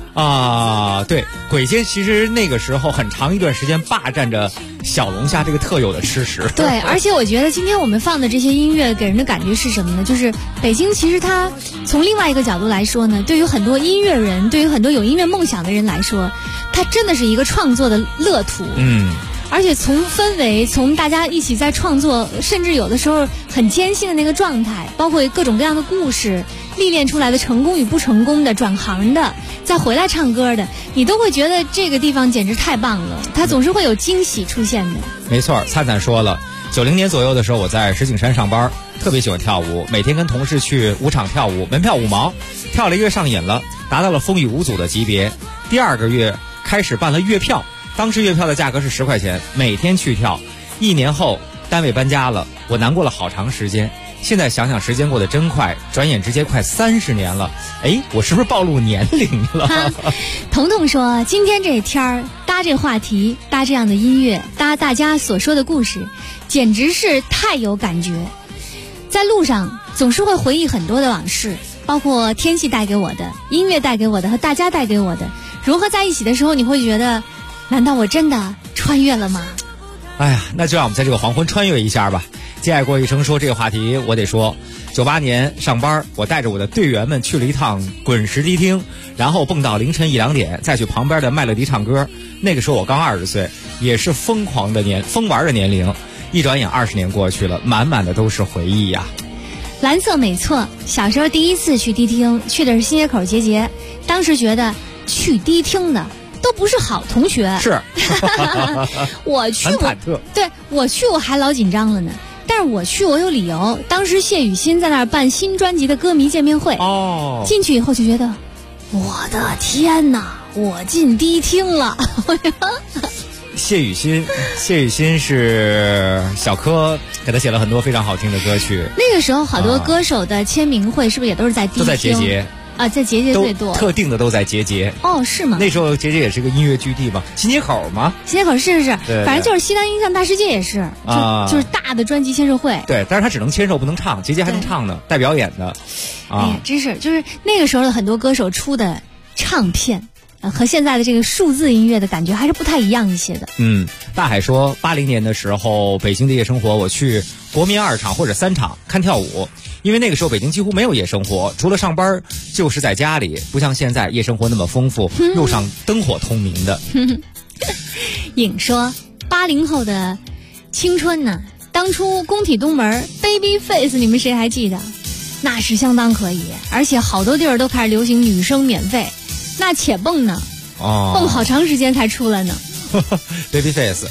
啊，对，簋街其实那个时候很长一段时间霸占着小龙虾这个特有的吃食。 对，而且我觉得今天我们放的这些音乐给人的感觉是什么呢？就是北京其实它从另外一个角度来说呢，对于很多音乐人，对于很多有音乐梦想的人来说，它真的是一个创作的乐土。而且从氛围，从大家一起在创作，甚至有的时候很艰辛的那个状态，包括各种各样的故事，历练出来的成功与不成功的，转行的，再回来唱歌的，你都会觉得这个地方简直太棒了，它总是会有惊喜出现的。 没错，灿灿说了，90年左右的时候我在石景山上班，特别喜欢跳舞，每天跟同事去舞场跳舞，门票5毛，跳了1个月上瘾了，达到了风雨无阻的级别。第2个月开始办了月票，当时月票的价格是10块钱，每天去跳。1年后单位搬家了，我难过了好长时间。现在想想时间过得真快，转眼之间快30年了。哎，我是不是暴露年龄了？ 彤彤说，今天这天儿搭这话题，搭这样的音乐，搭大家所说的故事，简直是太有感觉。在路上总是会回忆很多的往事，包括天气带给我的，音乐带给我的和大家带给我的，融合在一起的时候，你会觉得，难道我真的穿越了吗？ 哎呀，那就让我们在这个黄昏穿越一下吧。接爱过一生说这个话题，我得说，98年上班，我带着我的队员们去了一趟滚石迪厅，然后蹦到凌晨1、2点，再去旁边的麦乐迪唱歌。那个时候我刚20岁，也是疯玩的年龄。一转眼20年过去了，满满的都是回忆呀。 蓝色没错，小时候第一次去迪厅，去的是新街口节，当时觉得去迪厅的都不是好同学。 是我去很忐忑。 对，我去我还老紧张了呢。但是我去我有理由，当时谢雨欣在那儿办新专辑的歌迷见面会。进去以后就觉得，我的天哪，我进迪厅了。 谢雨欣是小柯给他写了很多非常好听的歌曲。 那个时候好多歌手的签名会是不是也都是在迪厅？ 都在节啊，在节最多， 特定的都在节。 哦，是吗？ 那时候节也是个音乐据地嘛，新街口嘛。 新街口是， 对， 反正就是西单音像大世界也是，就是大的专辑签售会。 对，但是他只能签售不能唱，节还能唱呢，带表演的。 哎呀，真是，就是那个时候的很多歌手出的唱片。和现在的这个数字音乐的感觉还是不太一样一些的。 大海说80年的时候，北京的夜生活，我去国民2场或者3场看跳舞，因为那个时候北京几乎没有夜生活，除了上班就是在家里，不像现在夜生活那么丰富，路上灯火通明的。 颖说80后的青春呢，当初工体东门 Babyface 你们谁还记得？那是相当可以，而且好多地儿都开始流行女生免费。那且蹦呢？蹦好长时间才出来呢。 Babyface，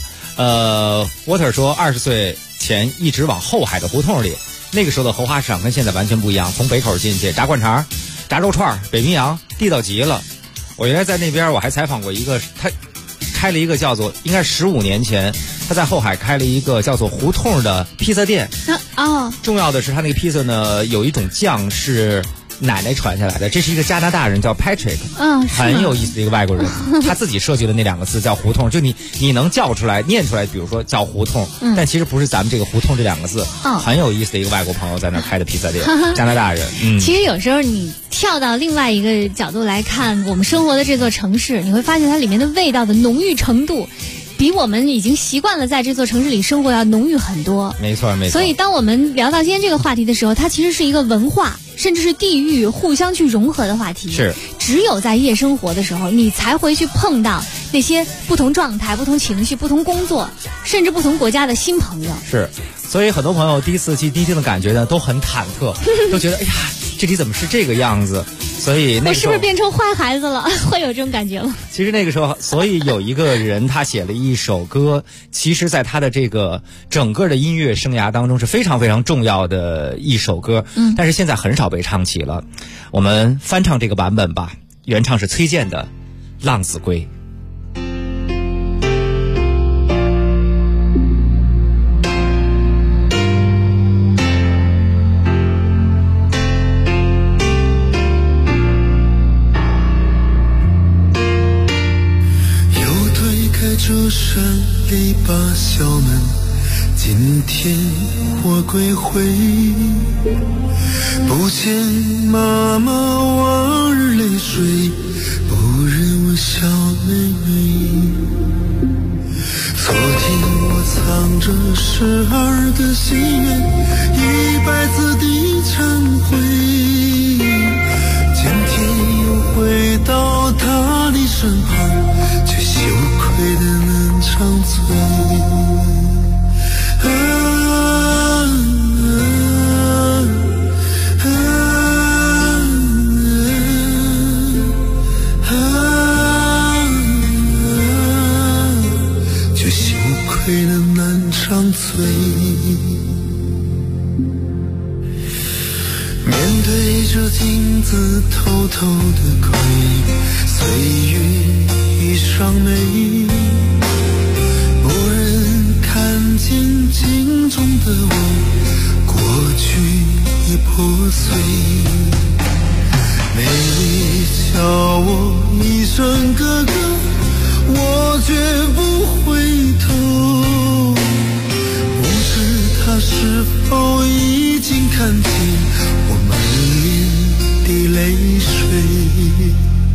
Water 说20岁前一直往后海的胡同里，那个时候的荷花市场跟现在完全不一样，从北口进去炸灌肠、炸肉串、北冰洋，地道极了。我原来在那边我还采访过一个，他开了一个叫做，应该是15年前，他在后海开了一个叫做胡同的披萨店。重要的是他那个披萨呢，有一种酱是奶奶传下来的，这是一个加拿大人叫 Patrick， 很有意思的一个外国人，他自己设计的那2个字叫胡同，就你能叫出来念出来，比如说叫胡同，但其实不是咱们这个胡同这2个字，很有意思的一个外国朋友在那开的披萨店，加拿大人。 其实有时候你跳到另外一个角度来看我们生活的这座城市，你会发现它里面的味道的浓郁程度比我们已经习惯了在这座城市里生活要浓郁很多。 没错。 所以当我们聊到今天这个话题的时候，它其实是一个文化甚至是地域互相去融合的话题。 是， 只有在夜生活的时候，你才会去碰到那些不同状态、不同情绪、不同工作，甚至不同国家的新朋友。 是，所以很多朋友第一次去迪厅的感觉呢，都很忐忑，都觉得哎呀，这里怎么是这个样子？所以那我是不是变成坏孩子了？会有这种感觉吗？ 其实那个时候，所以有一个人他写了一首歌，其实在他的这个整个的音乐生涯当中是非常非常重要的一首歌，但是现在很少被唱起了。我们翻唱这个版本吧，原唱是崔健的《浪子归》。 这扇篱笆小门，今天我归回，不见妈妈往日泪水，不忍这十二个心愿，100次的忏悔。今天又回到他的身旁，却羞愧的能长嘴。为了难长嘴，面对着镜子偷偷的跪，岁月已伤眉，不忍看见镜中的我，过去已破碎。美丽叫我一声哥哥，我绝不回头。他是否已经看见我满脸的泪水？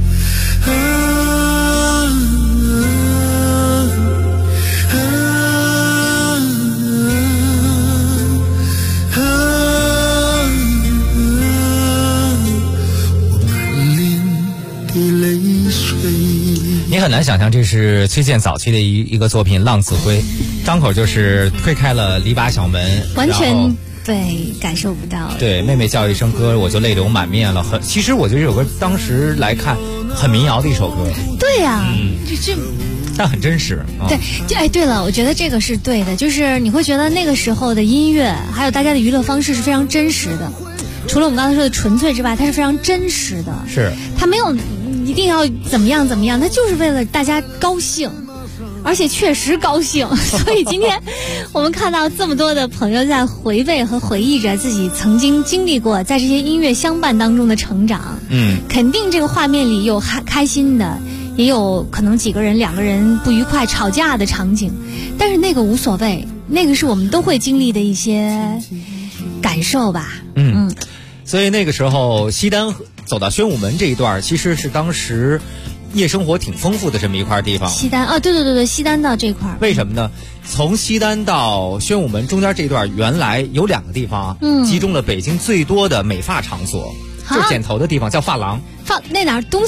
我满脸的泪水。 你很难想象这是崔健早期的一个作品《浪子回》，张口就是推开了篱笆小门， 完全对感受不到。 对，妹妹叫一声歌，我就泪流满面了。其实我觉得这首歌当时来看很民谣的一首歌。 对呀， 但很真实。 对，对了，我觉得这个是对的，就是你会觉得那个时候的音乐，还有大家的娱乐方式是非常真实的。除了我们刚才说的纯粹之外，它是非常真实的。 是， 它没有一定要怎么样，它就是为了大家高兴，而且确实高兴。所以今天我们看到这么多的朋友在回味和回忆着自己曾经经历过在这些音乐相伴当中的成长。肯定这个画面里有开心的，也有可能几个人2个人不愉快吵架的场景，但是那个无所谓，那个是我们都会经历的一些感受吧。 所以那个时候西单走到宣武门这一段，其实是当时夜生活挺丰富的这么一块地方。 西单对，西单道这块。 为什么呢？从西单到宣武门中间这段，原来有2个地方集中了北京最多的美发场所，就是剪头的地方，叫发廊。 那哪儿？东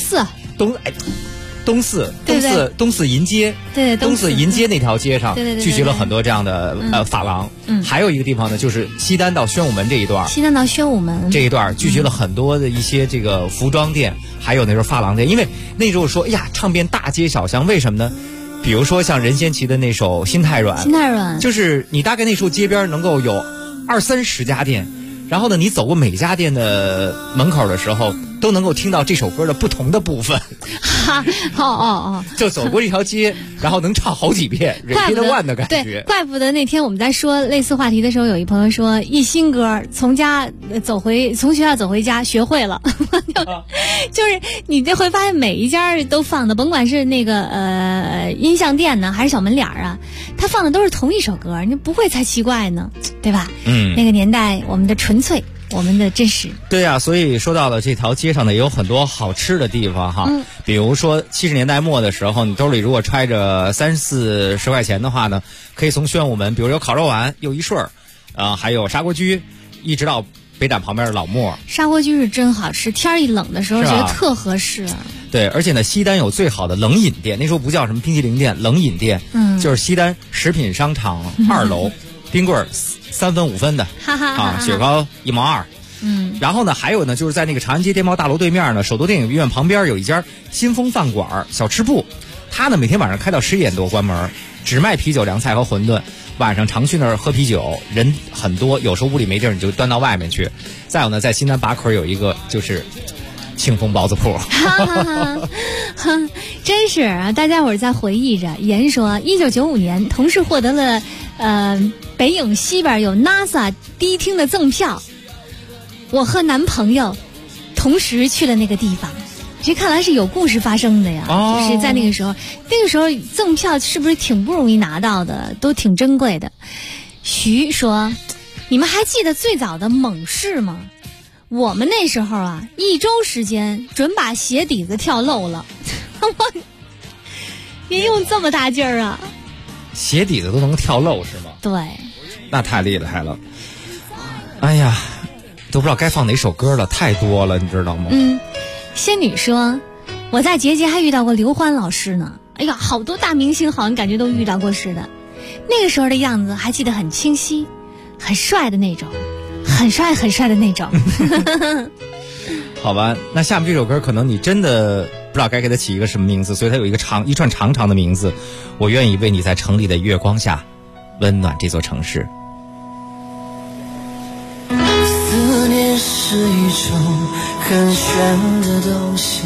四银街， 对， 东四银街那条街上聚集了很多这样的发廊。还有一个地方呢，就是西单到宣武门这一段。 西单到宣武门这一段聚集了很多的一些这个服装店，还有那时候发廊店。因为那时候说，唱遍大街小巷，为什么呢？比如说像任贤齐的那首《心太软》，就是你大概那时候街边能够有20-30家店，然后呢，你走过每家店的门口的时候，都能够听到这首歌的不同的部分。就走过这条街，然后能唱好几遍，repeat one 的感觉。 对，怪不得那天我们在说类似话题的时候，有一朋友说一新歌从学校走回家学会了。就是你这回发现每一家都放的，甭管是那个音像店呢，还是小门脸啊，他放的都是同一首歌，你不会才奇怪呢，对吧？那个年代我们的纯粹，我们的真实。 对啊，所以说到了这条街上呢，也有很多好吃的地方哈。比如说70年代末的时候，你兜里如果揣着30-40块钱的话呢，可以从宣武门，比如有烤肉丸、又一顺还有砂锅居，一直到北展旁边的老莫。 砂锅居是真好吃，天一冷的时候觉得特合适。 对，而且呢，西单有最好的冷饮店，那时候不叫什么冰淇淋店，冷饮店，就是西单食品商场2楼，冰棍3分5分的，雪糕1毛2。然后呢，还有呢，就是在那个长安街电报大楼对面呢，首都电影院旁边有一家新丰饭馆小吃部，它呢每天晚上开到11点多关门，只卖啤酒、凉菜和馄饨。晚上常去那儿喝啤酒，人很多，有时候屋里没地儿，你就端到外面去。再有呢，在西单把口有一个就是庆丰包子铺。 真是啊！大家伙儿在回忆着。言说，1995年同时获得了北影西边有 NASA 第一厅的赠票，我和男朋友同时去了那个地方。这看来是有故事发生的呀，就是在那个时候赠票是不是挺不容易拿到的，都挺珍贵的。徐说，你们还记得最早的猛士吗？我们那时候啊，1周时间准把鞋底子跳漏了。别用这么大劲儿啊！ 鞋底子都能跳漏是吗？ 对， 那太厉害了。哎呀，都不知道该放哪首歌了，太多了，你知道吗？ 仙女说，我在节节还遇到过刘欢老师呢。哎呀，好多大明星好像感觉都遇到过似的。那个时候的样子还记得很清晰，很帅的那种，很帅的那种。 好吧，那下面这首歌可能你真的不知道该给它起一个什么名字，所以它有一串长长的名字。我愿意为你在城里的月光下温暖这座城市。 思念是一种很玄的东西，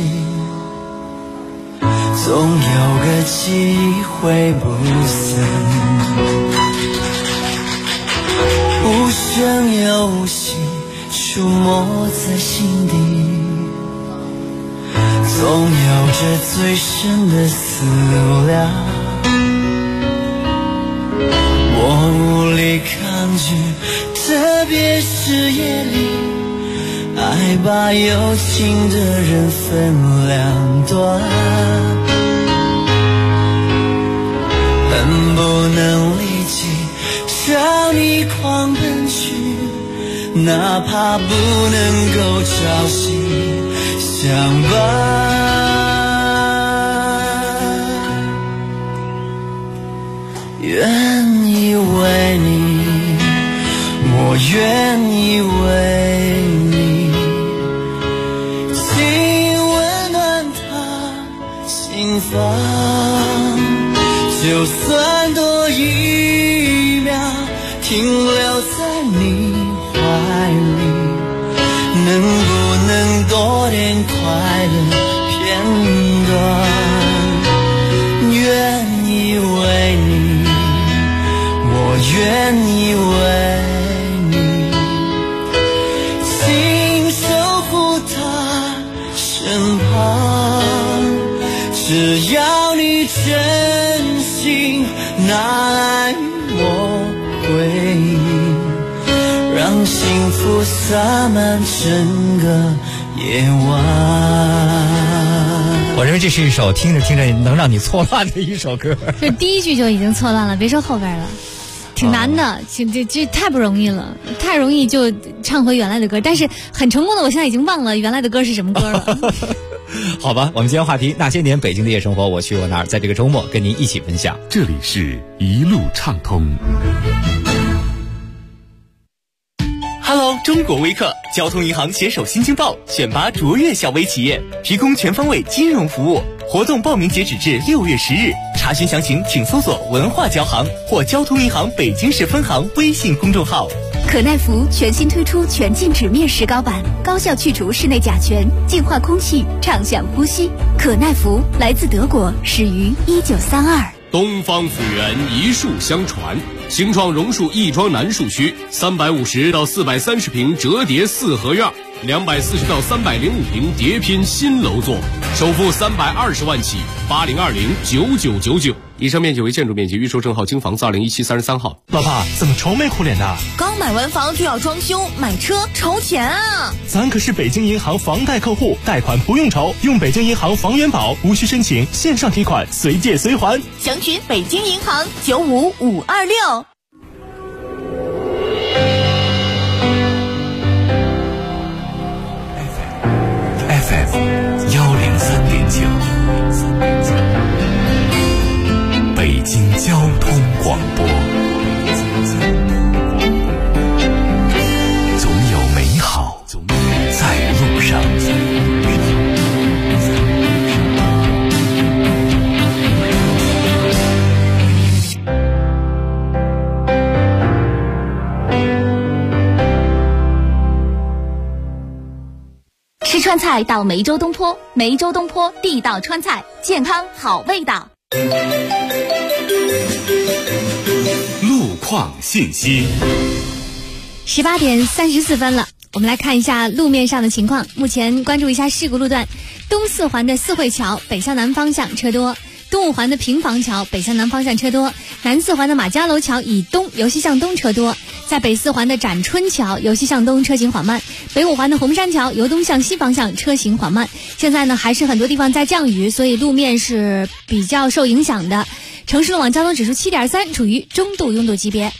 总有个机会不散，无声又无息出没在心底，总有着最深的思量，我无力抗拒，特别是夜里，爱把有情的人分两端，恨不能立即朝你狂奔去，哪怕不能够朝夕相伴。愿意为你，我愿意为你，请温暖他心房，就算多一秒停留在你怀里，能不能多点快乐片段？愿意为你，我愿意为你，请守护他身旁，只要你真心拿爱我回应，让幸福洒满整个夜晚。 我认为这是一首听着听着能让你错乱的一首歌。 这第一句就已经错乱了，别说后边了，挺难的，这太不容易了，太容易就唱回原来的歌，但是很成功的，我现在已经忘了原来的歌是什么歌了。 好吧，我们今天话题那些年北京的夜生活，我去我那儿，在这个周末跟您一起分享。 这里是一路畅通。 Hello， 中国微客交通银行携手新京报选拔卓越小微企业，提供全方位金融服务。活动报名截止至6月10日，查询详情请搜索文化交行或交通银行北京市分行微信公众号。 可耐福全新推出全镜纸面石膏板，高效去除室内甲醛，净化空气，畅享呼吸。可耐福来自德国，始于1932。 东方府源一树相传，新创榕树亦庄南树区350到430平折叠四合院，240到305平叠拼新楼座，首付320万起，80209999。以上面积为建筑面积，预售证号京房子2017 33号。 老爸，怎么愁眉苦脸的？ 刚买完房就要装修，买车愁钱啊！ 咱可是北京银行房贷客户，贷款不用愁，用北京银行房源宝，无需申请，线上提款，随借随还。 详询北京银行95526。 FM 103.9，北京交通广播。总有美好在路上。 吃川菜到梅州东坡，梅州东坡地道川菜，健康好味道。 路况信息。 18点34分了，我们来看一下路面上的情况。目前关注一下事故路段：东四环的四惠桥北向南方向车多，东五环的平房桥北向南方向车多，南四环的马家楼桥以东由西向东车多，在北四环的展春桥由西向东车行缓慢，北五环的红山桥由东向西方向车行缓慢。现在呢还是很多地方在降雨，所以路面是比较受影响的。 城市路网交通指数7.3，处于中度拥堵级别。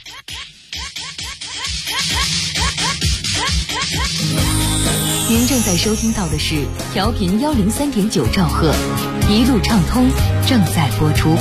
您正在收听到的是调频103.9兆赫，一路畅通正在播出。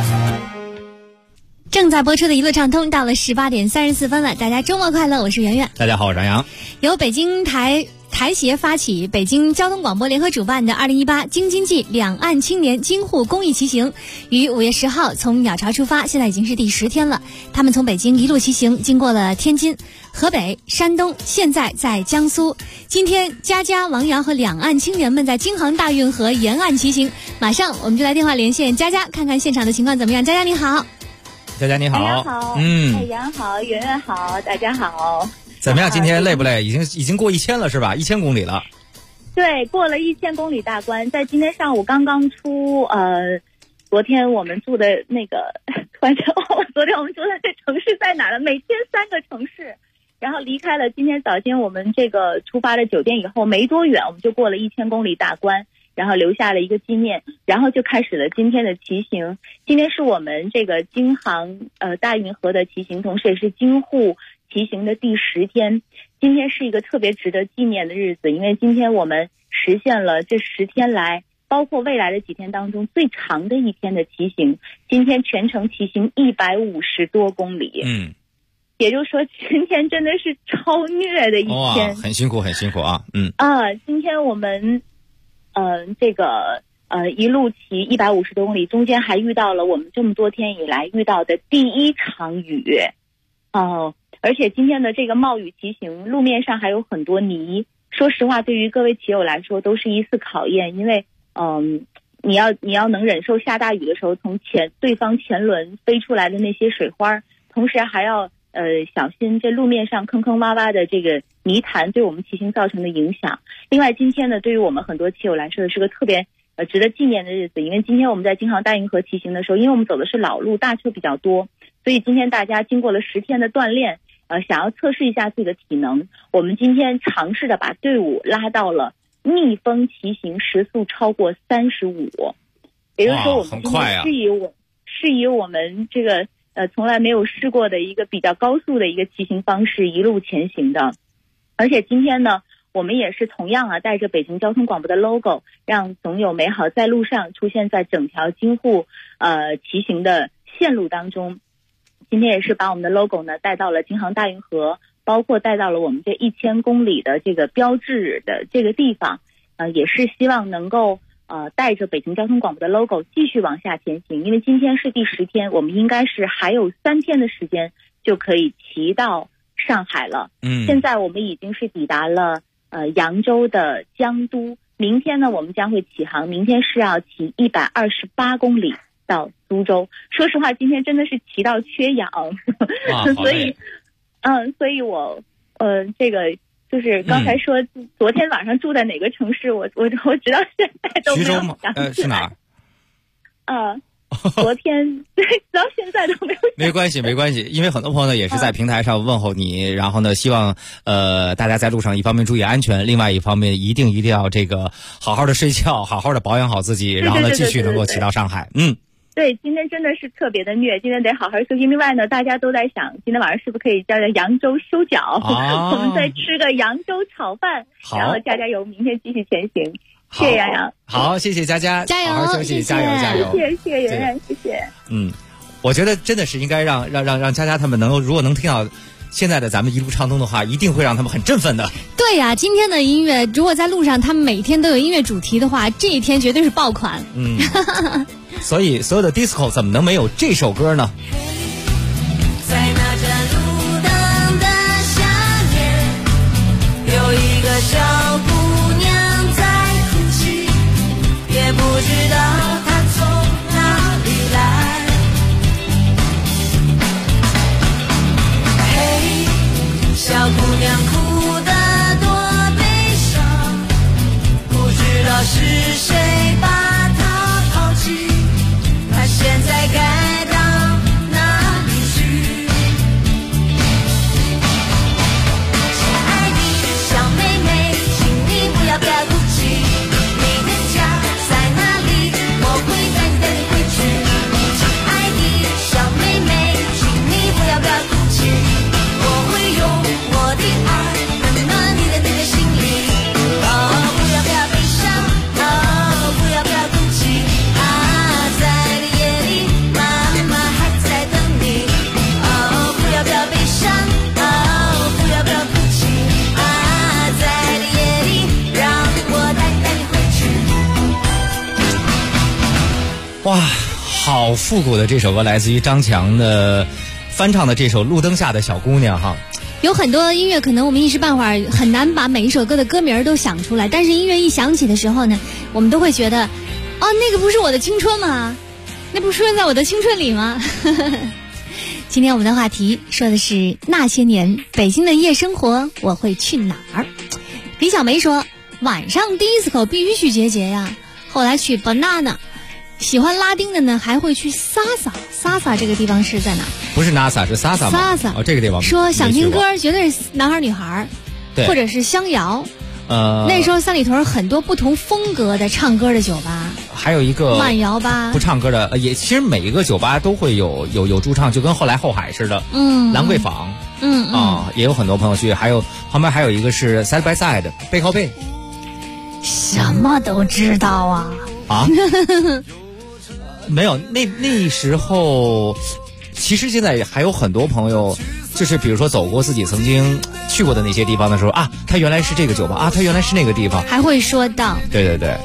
正在播出的一路畅通到了18点34分了，大家周末快乐，我是圆圆。 大家好，我是杨洋。 由北京台协发起，北京交通广播联合主办的2018京津冀两岸青年京沪公益骑行，于5月10号从鸟巢出发，现在已经是第10天了。他们从北京一路骑行，经过了天津、河北、山东，现在在江苏。今天佳佳、王洋和两岸青年们在京杭大运河沿岸骑行。马上我们就来电话连线佳佳，看看现场的情况怎么样。佳佳你好。 佳佳你好。 杨好，杨好，圆圆好，大家好。 怎么样？今天累不累？已经过1000了是吧？1000公里了。 对，过了1000公里大关，在今天上午刚刚出。昨天我们住的那个，突然间昨天我们住的这城市在哪了？每天3个城市，然后离开了今天早间我们这个出发的酒店以后，没多远我们就过了1000公里大关，然后留下了一个纪念，然后就开始了今天的骑行。今天是我们这个京杭大运河的骑行，同时也是京沪骑行的第10天。今天是一个特别值得纪念的日子，因为今天我们实现了这10天来，包括未来的几天当中最长的一天的骑行。今天全程骑行150多公里，也就是说今天真的是超虐的一天， 很辛苦很辛苦啊。 今天我们一路骑150多公里，中间还遇到了我们这么多天以来遇到的第1场雨。而且今天的这个冒雨骑行，路面上还有很多泥。说实话，对于各位骑友来说都是一次考验，因为你要能忍受下大雨的时候，从对方前轮飞出来的那些水花，同时还要小心这路面上坑坑洼洼的这个泥潭对我们骑行造成的影响。另外，今天呢，对于我们很多骑友来说是个特别值得纪念的日子，因为今天我们在京杭大运河骑行的时候，因为我们走的是老路，大车比较多，所以今天大家经过了10天的锻炼，想要测试一下自己的体能，我们今天尝试的把队伍拉到了逆风骑行时速超过35，也就是说我们今天是以我们这个从来没有试过的一个比较高速的一个骑行方式一路前行的。而且今天呢，我们也是同样带着北京交通广播的 logo， 让总有美好在路上出现在整条京沪骑行的线路当中。今天也是把我们的 logo 呢带到了京杭大运河，包括带到了我们这1000公里的这个标志的这个地方，也是希望能够带着北京交通广播的 logo 继续往下前行。因为今天是第10天，我们应该是还有3天的时间就可以骑到上海了。现在我们已经是抵达了扬州的江都，明天呢我们将会起航，明天是要骑128公里到苏州。说实话，今天真的是骑到缺氧，所以我这个就是刚才说昨天晚上住在哪个城市，我直到现在都没有想起来。 是哪儿？ 昨天对，直到现在都没有。 没关系，因为很多朋友呢也是在平台上问候你，然后呢希望大家在路上一方面注意安全，另外一方面一定要这个好好的睡觉，好好的保养好自己，然后呢继续能够骑到上海。 对，今天真的是特别的虐，今天得好好休息。另外呢，大家都在想今天晚上是不是可以叫扬州修脚，我们再吃个扬州炒饭，然后加油，明天继续前行。谢谢杨洋。 好，谢谢佳佳， 加油， 好好休息，加油。 谢谢圆圆，谢谢。 我觉得真的是应该让佳佳他们如果能听到现在的咱们一路畅通的话，一定会让他们很振奋的。 对呀，今天的音乐如果在路上他们每天都有音乐主题的话，这一天绝对是爆款。 所以所有的 disco 怎么能没有这首歌呢？ 在那盏路灯的下面，有一个小姑娘在哭泣，也不知道她从哪里来。嘿，小姑娘哭得多悲伤，不知道是谁把她抛弃，她现在该到哪哇，好复古的这首歌，来自于张强的翻唱的这首《路灯下的小姑娘》哈。 有很多音乐可能我们一时半会儿很难把每一首歌的歌名都想出来，但是音乐一响起的时候呢，我们都会觉得，哦，那个不是我的青春吗？那不是出现在我的青春里吗？今天我们的话题说的是那些年北京的夜生活，我会去哪儿？李小梅说，晚上disco必须去节节呀，后来去 banana。喜欢拉丁的呢，还会去萨这个地方是在哪？ 不是 NASA， 是萨吗？ 萨哦，这个地方说想听歌，绝对是男孩女孩， 对， 或者是乡谣。那时候三里屯很多不同风格的唱歌的酒吧， 还有一个慢摇吧， 不唱歌的，也其实每一个酒吧都会有驻唱，就跟后来后海似的。兰桂坊，也有很多朋友去，还有旁边还有一个是 side by side 背靠背， 什么都知道啊。 没有，那时候，其实现在还有很多朋友，就是比如说走过自己曾经去过的那些地方的时候啊，他原来是这个酒吧啊，他原来是那个地方， 还会说到。 对对对，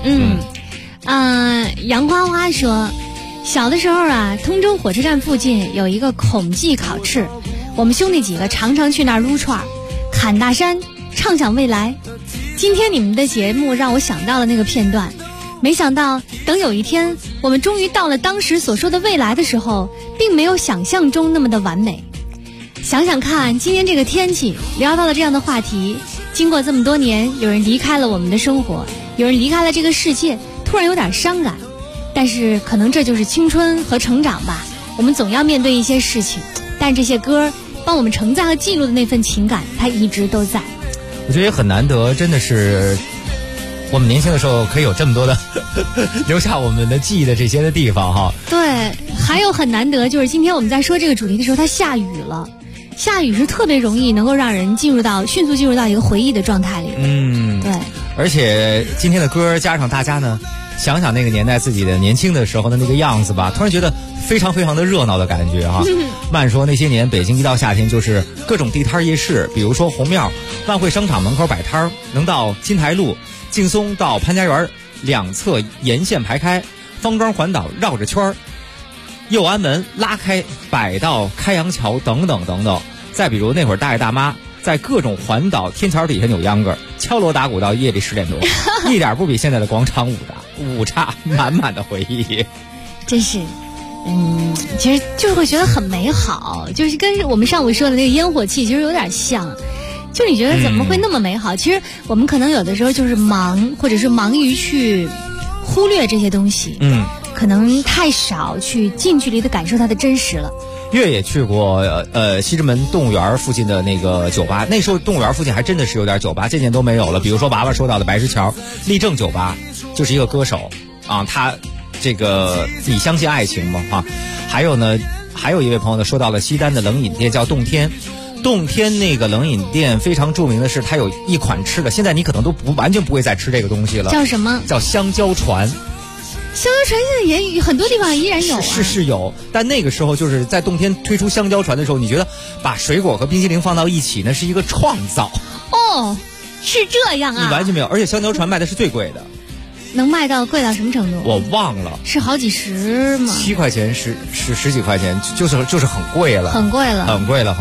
杨花花说，小的时候啊，通州火车站附近有一个孔记烤翅，我们兄弟几个常常去那儿撸串，侃大山，畅想未来。今天你们的节目让我想到了那个片段。没想到等有一天我们终于到了当时所说的未来的时候，并没有想象中那么的完美。想想看，今天这个天气聊到了这样的话题，经过这么多年，有人离开了我们的生活，有人离开了这个世界，突然有点伤感，但是可能这就是青春和成长吧。我们总要面对一些事情，但这些歌帮我们承载和记录的那份情感，它一直都在。 我觉得也很难得，真的是我们年轻的时候可以有这么多的留下我们的记忆的这些的地方哈。 对，还有很难得就是今天我们在说这个主题的时候，它下雨了。下雨是特别容易能够让人迅速进入到一个回忆的状态里。对。 而且今天的歌加上大家呢，想想那个年代自己的年轻的时候的那个样子吧，突然觉得非常非常的热闹的感觉哈。慢说那些年北京一到夏天就是各种地摊夜市，比如说红庙、万汇商场门口摆摊，能到金台路、劲松到潘家园，两侧沿线排开，方庄环岛绕着圈，右安门拉开摆到开阳桥等等等等。再比如那会儿大爷大妈在各种环岛天桥底下扭秧歌，敲锣打鼓到夜里10点多，一点不比现在的广场舞差，满满的回忆。 真是，其实就是会觉得很美好，就是跟我们上午说的那个烟火气其实有点像。就你觉得怎么会那么美好？其实我们可能有的时候就是忙，或者是忙于去忽略这些东西，可能太少去近距离的感受它的真实了。 月也去过西直门动物园附近的那个酒吧，那时候动物园附近还真的是有点酒吧，渐渐都没有了。比如说娃娃说到的白石桥立正酒吧，就是一个歌手啊，他这个你相信爱情吗？哈，还有呢，还有一位朋友呢说到了西单的冷饮店叫洞天。洞天那个冷饮店非常著名的是，它有一款吃的，现在你可能都完全不会再吃这个东西了。 叫什么？叫香蕉船。 香蕉船现在也很多地方依然有啊。 是有，但那个时候就是在洞天推出香蕉船的时候，你觉得把水果和冰淇淋放到一起，那是一个创造。 哦，是这样啊。 你完全没有，而且香蕉船卖的是最贵的。 能卖到贵到什么程度？ 我忘了， 是好几十吗 ？7块钱，十几块钱，就是很贵了， 很贵了。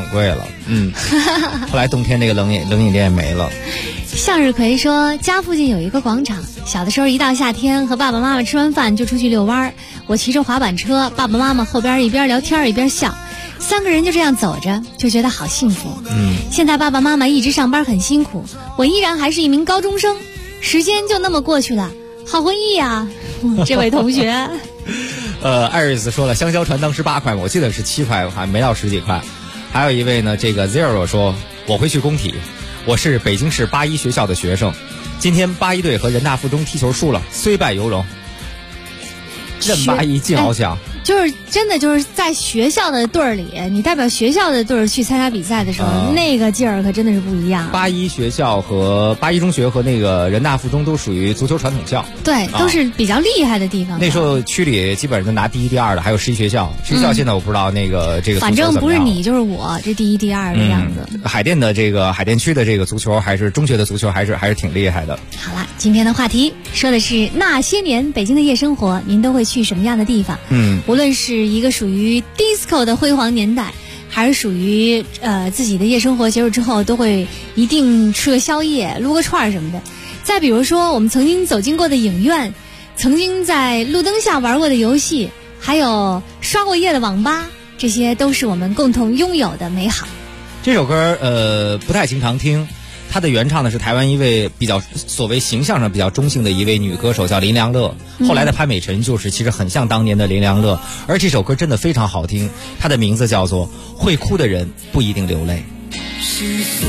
后来冬天那个冷饮店也没了。 向日葵说，家附近有一个广场，小的时候一到夏天，和爸爸妈妈吃完饭就出去遛弯，我骑着滑板车，爸爸妈妈后边一边聊天一边笑，3个人就这样走着，就觉得好幸福。现在爸爸妈妈一直上班很辛苦，我依然还是一名高中生，时间就那么过去了。好回忆啊，这位同学。 艾瑞斯说了，香蕉船当时8块，我记得是7块，还没到10几块。还有一位呢，这个 Zero 说，我会去工体，我是北京市81学校的学生，今天81队和人大附中踢球输了，虽败犹荣。任81进翱翔。 就是真的就是在学校的队儿里，你代表学校的队儿去参加比赛的时候，那个劲儿可真的是不一样。 八一学校和八一中学和那个人大附中都属于足球传统校， 对，都是比较厉害的地方。 那时候区里基本上拿第一、第二的，还有11学校。11学校现在我不知道这个反正不是你就是我，这第一、第二的样子。 海淀的这个海淀区的这个足球，还是中学的足球，还是挺厉害的。 好了，今天的话题说的是那些年北京的夜生活，您都会去什么样的地方？无论是一个属于 disco 的辉煌年代，还是属于自己的夜生活结束之后都会一定吃个宵夜、撸个串什么的。再比如说我们曾经走进过的影院，曾经在路灯下玩过的游戏，还有刷过夜的网吧，这些都是我们共同拥有的美好。 这首歌不太经常听，她的原唱呢是台湾一位比较所谓形象上比较中性的一位女歌手，叫林良乐。后来的潘美辰其实很像当年的林良乐，而这首歌真的非常好听，它的名字叫做《会哭的人不一定流泪》。 心碎，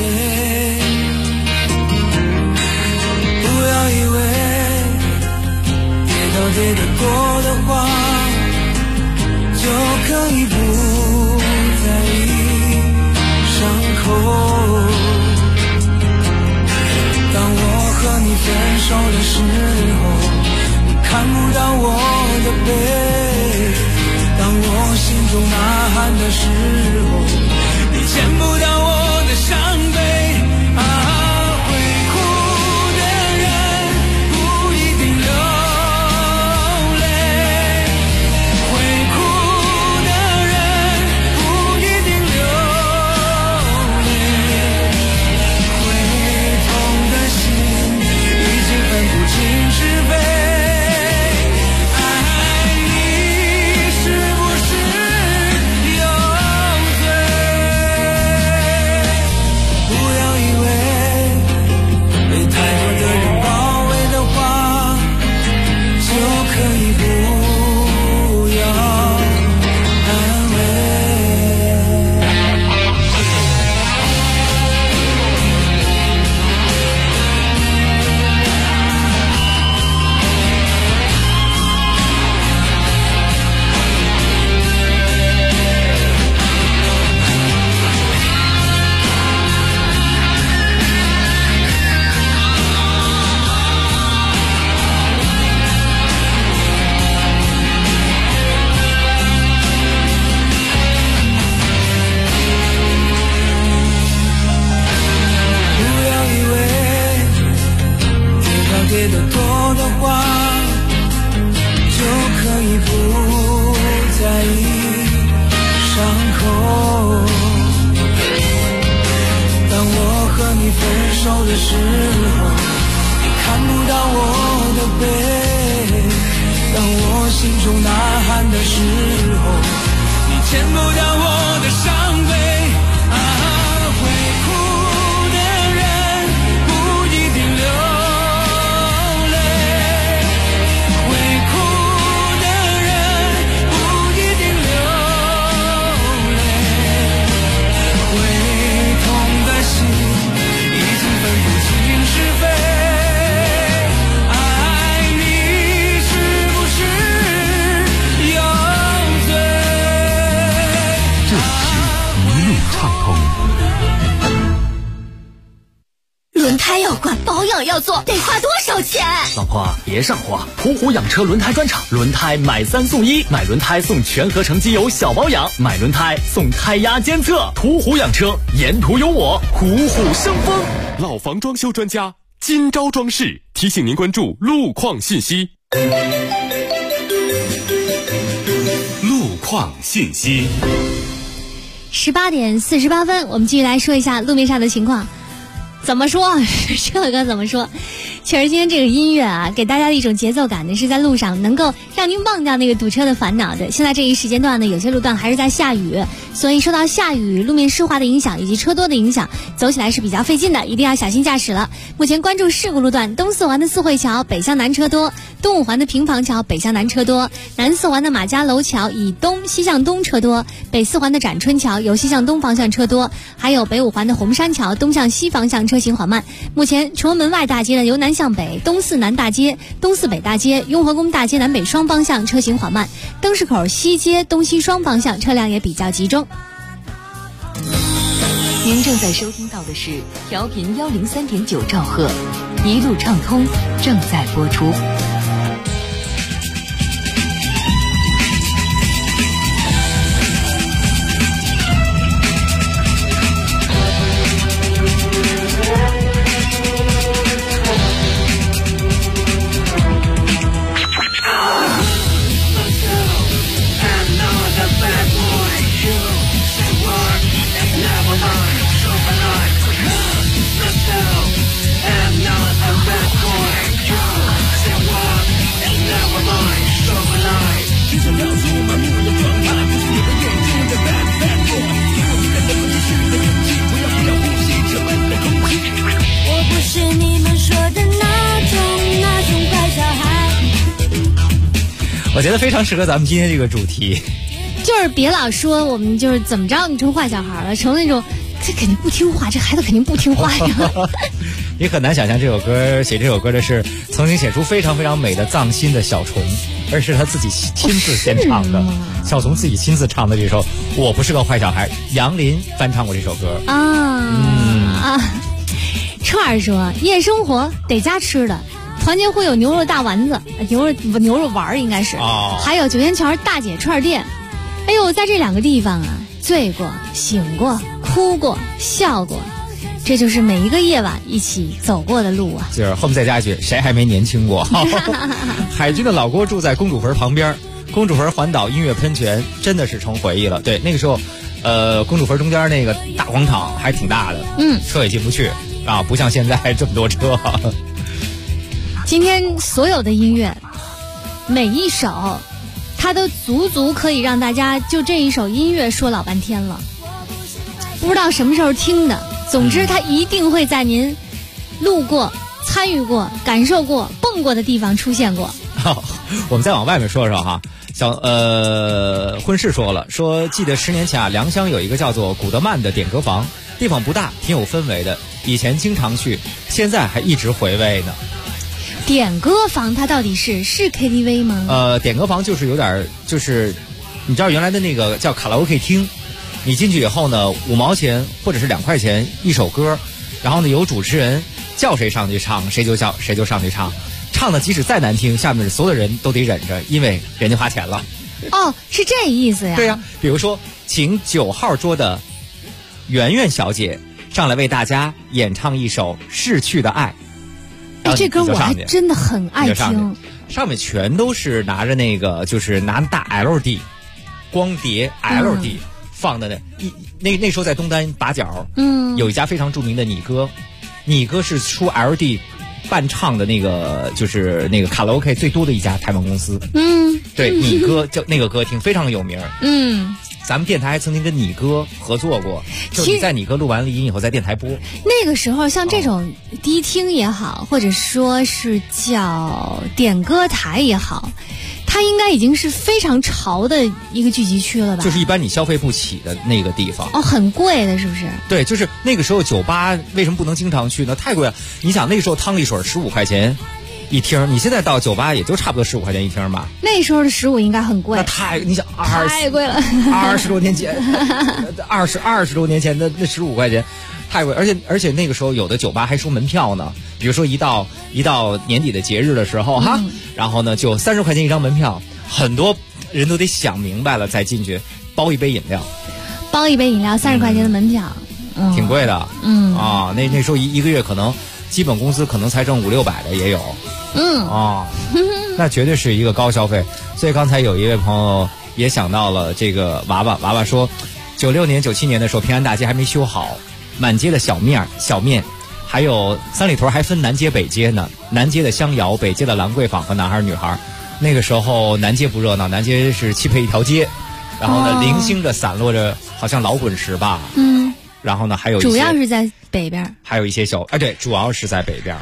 不要以为跌倒跌得多的话，就可以不在意伤口。当我和你分手的时候，你看不到我的背；当我心中呐喊的时候，你见不到我的伤悲。会哭的人不一定流泪，会哭的人不一定流泪，会痛的心已经分不清是非。跌得多的话，就可以不在意伤口。当我和你分手的时候，你看不到我的背；当我心中呐喊的时候，你见不到我的伤悲。会哭的人不一定流泪，会哭的人不一定流泪，会痛的心已经分不清是非。爱你是不是有罪？ 这里是一路畅通。 轮胎要管，保养要做，得花多少钱？ 老婆别上火，途虎养车轮胎专场，轮胎买3送1，买轮胎送全合成机油小保养，买轮胎送胎压监测。途虎养车，沿途有我，虎虎生风。 老房装修专家金招装饰提醒您关注路况信息。路况信息。 18点48分，我们继续来说一下路面上的情况。怎么说？这个怎么说？其实今天这个音乐啊，给大家的一种节奏感呢，是在路上能够让您忘掉那个堵车的烦恼的。现在这一时间段呢，有些路段还是在下雨，所以受到下雨、路面湿滑的影响以及车多的影响，走起来是比较费劲的，一定要小心驾驶了。目前关注事故路段：东四环的四惠桥北向南车多，东五环的平房桥北向南车多，南四环的马家楼桥以东西向东车多，北四环的展春桥由西向东方向车多，还有北五环的红山桥东向西方向车行缓慢。目前崇文门外大街呢，由南南向北，东四南大街、东四北大街、雍和宫大街南北双方向车行缓慢，灯市口西街东西双方向车辆也比较集中。 您正在收听到的是调频103.9兆赫，一路畅通正在播出。 我觉得非常适合咱们今天这个主题， 就是别老说我们就是怎么着你成坏小孩了，成那种这肯定不听话，这孩子肯定不听话呀。 你很难想象这首歌写这首歌的是曾经写出非常非常美的藏心的小虫，而是他自己亲自先唱的，小虫自己亲自唱的这首《我不是个坏小孩》，杨林翻唱过这首歌串儿说夜生活得家吃的，团结会有牛肉大丸子，牛肉丸应该是，还有九仙桥大姐串店。哎呦，在这两个地方啊，醉过、醒过、哭过、笑过，这就是每一个夜晚一起走过的路啊。 就是后面再加一句，谁还没年轻过？海军的老郭住在公主坟旁边，公主坟环岛音乐喷泉真的是成回忆了。对，那个时候，公主坟中间那个大广场还挺大的，车也进不去啊，不像现在这么多车。 今天所有的音乐，每一首，它都足可以让大家就这一首音乐说老半天了。不知道什么时候听的，总之它一定会在您路过、参与过、感受过、蹦过的地方出现过。 我们再往外面说说哈，婚事说记得10年前啊，良乡有一个叫做古德曼的点歌房，地方不大，挺有氛围的，以前经常去，现在还一直回味呢。 点歌房它到底是 KTV 吗？ 点歌房就是有点就是你知道原来的那个叫卡拉 OK 厅，你进去以后呢，5毛钱或者是2块钱一首歌，然后呢有主持人叫谁上去唱，谁就上去唱，唱的即使再难听，下面所有的人都得忍着，因为人家花钱了。 哦，是这意思呀？ 对呀，比如说请9号桌的圆圆小姐上来为大家演唱一首《逝去的爱》。 这歌我还真的很爱听， 上面全都是拿着那个，就是拿大 LD 光碟 LD 放的那时候在东单把角，有一家非常著名的你歌是出 LD 伴唱的那个，就是那个卡拉 OK 最多的一家台湾公司。对，你歌就那个歌厅非常有名。咱们电台还曾经跟你哥合作过，就是你在你哥录完了音以后在电台播。 那个时候像这种迪厅也好，或者说是叫点歌台也好，它应该已经是非常潮的一个聚集区了吧？ 就是一般你消费不起的那个地方。 很贵的是不是？ 对，就是那个时候酒吧为什么不能经常去呢？太贵了。你想那个时候汤力水15块钱一听，你现在到酒吧也就差不多15块钱一听吧。 那时候的15应该很贵。 那你想太贵了 ，20多年前，20多年前的那15块钱，太贵。而且那个时候有的酒吧还收门票呢，比如说一到年底的节日的时候哈，然后呢就30块钱一张门票，很多人都得想明白了再进去包一杯饮料，30块钱的门票，挺贵的。那时候一个月可能基本工资可能才挣500-600的也有。那绝对是一个高消费。所以刚才有一位朋友也想到了这个娃娃说，96年97年的时候平安大街还没修好，满街的小面，还有三里屯还分南街北街呢，南街的香窑，北街的兰桂坊和男孩女孩。那个时候南街不热闹，南街是7配一条街，然后呢零星的散落着好像老滚石吧，然后呢还有一些主要是在北边， 还有一些对，主要是在北边。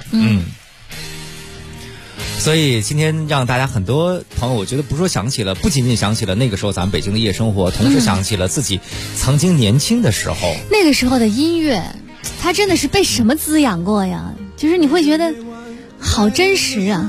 所以今天让大家很多朋友，我觉得不仅仅想起了那个时候咱们北京的夜生活，同时想起了自己曾经年轻的时候。 那个时候的音乐，它真的是被什么滋养过呀？就是你会觉得好真实啊！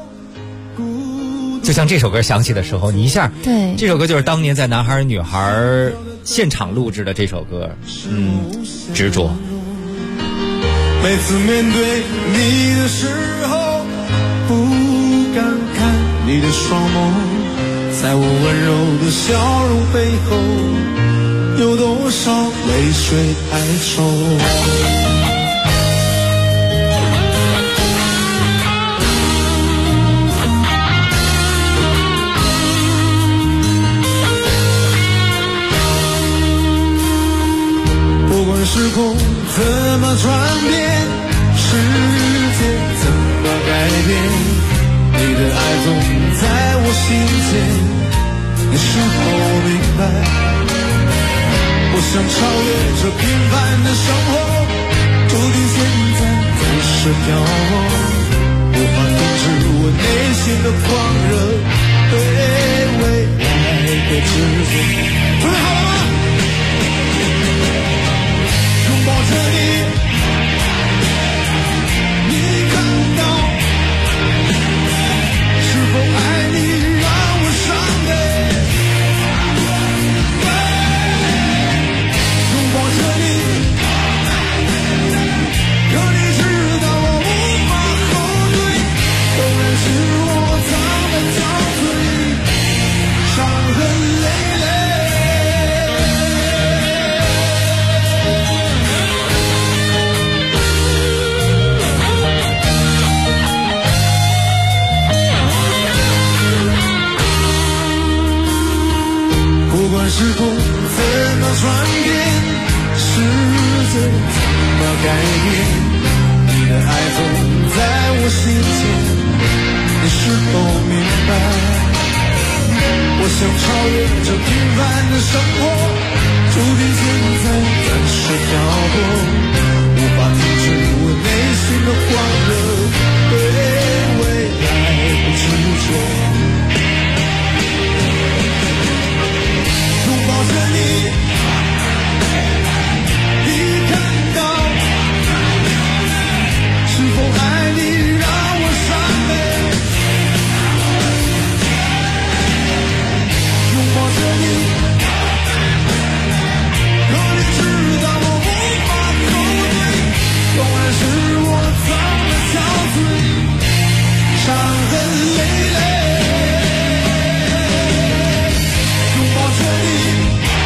就像这首歌响起的时候，你一下， 对， 这首歌就是当年在《男孩女孩》现场录制的这首歌，执着。 每次面对你的时候，不敢看你的双眸，在我温柔的笑容背后，有多少泪水哀愁。时空怎么转变，世界怎么改变，你的爱总在我心间，你是否明白？我想超越这平凡的生活，注定现在暂时漂泊，无法停止我内心的狂热，对未来的执着。准备好了吗？抱着你，你看到是否爱你让我伤悲？拥抱着你，可你知道我无法后退，纵然是我藏得憔悴，伤痕累累。不管时空怎么转变，世界怎么改变，你的爱总在我心间，你是否明白？我想超越这平凡的生活，注定现在暂时漂泊，无法停止我内心的狂热，对未来的执着。抱着你，你看到是否爱你让我伤悲？拥抱着你，可你知道我无法后退，纵然是我藏得憔悴，伤痕累累。拥抱着你。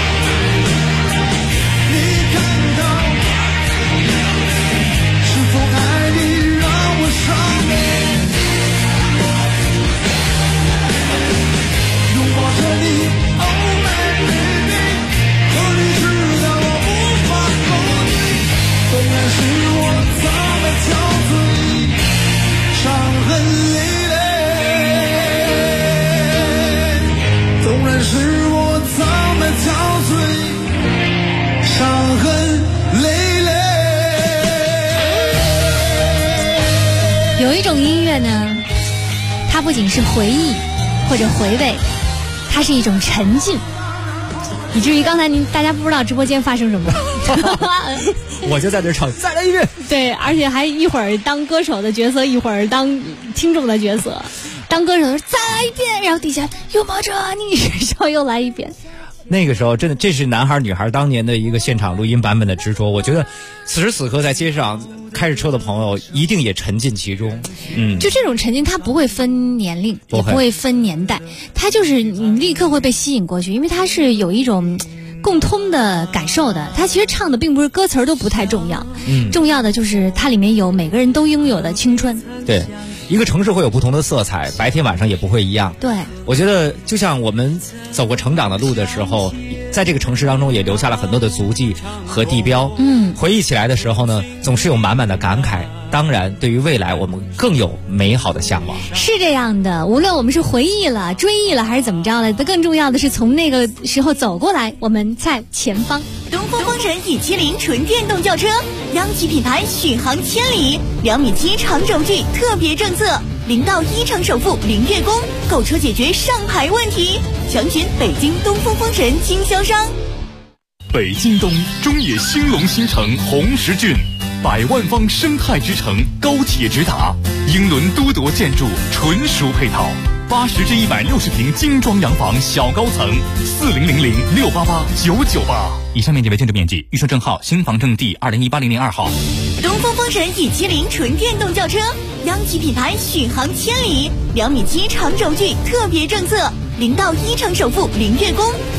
有一种音乐呢，它不仅是回忆或者回味，它是一种沉浸，以至于刚才大家不知道直播间发生什么我就在这唱再来一遍， 对，而且还一会儿当歌手的角色，一会儿当听众的角色。当歌手的时候再来一遍，然后底下拥抱着你，然后又来一遍。 那个时候真的，这是男孩女孩当年的一个现场录音版本的执着。我觉得此时此刻在街上开着车的朋友一定也沉浸其中。 就这种沉浸，它不会分年龄，也不会分年代，它就是你立刻会被吸引过去，因为它是有一种共通的感受的。它其实唱的并不是歌词都不太重要，重要的就是它里面有每个人都拥有的青春。 对，一个城市会有不同的色彩，白天晚上也不会一样。 对， 我觉得就像我们走过成长的路的时候，在这个城市当中也留下了很多的足迹和地标。回忆起来的时候呢，总是有满满的感慨。当然，对于未来，我们更有美好的向往。 是这样的，无论我们是回忆了、追忆了，还是怎么着了，更重要的是从那个时候走过来，我们在前方。 东风风神E70纯电动轿车，央企品牌，续航千里，2.7米长轴距特别政策，0到1成首付0月供，购车解决上牌问题。详询北京东风风神经销商。 北京东中野兴隆新城红石郡，100万方生态之城，高铁直达， 英伦都铎建筑，纯属配套。80至160平精装洋房小高层，4000688998。以上面积为建筑面积，预售证号新房证第20180002号。 东风风神E70纯电动轿车，央企品牌续航千里，2.7米长轴距特别政策，0到1成首付0月供。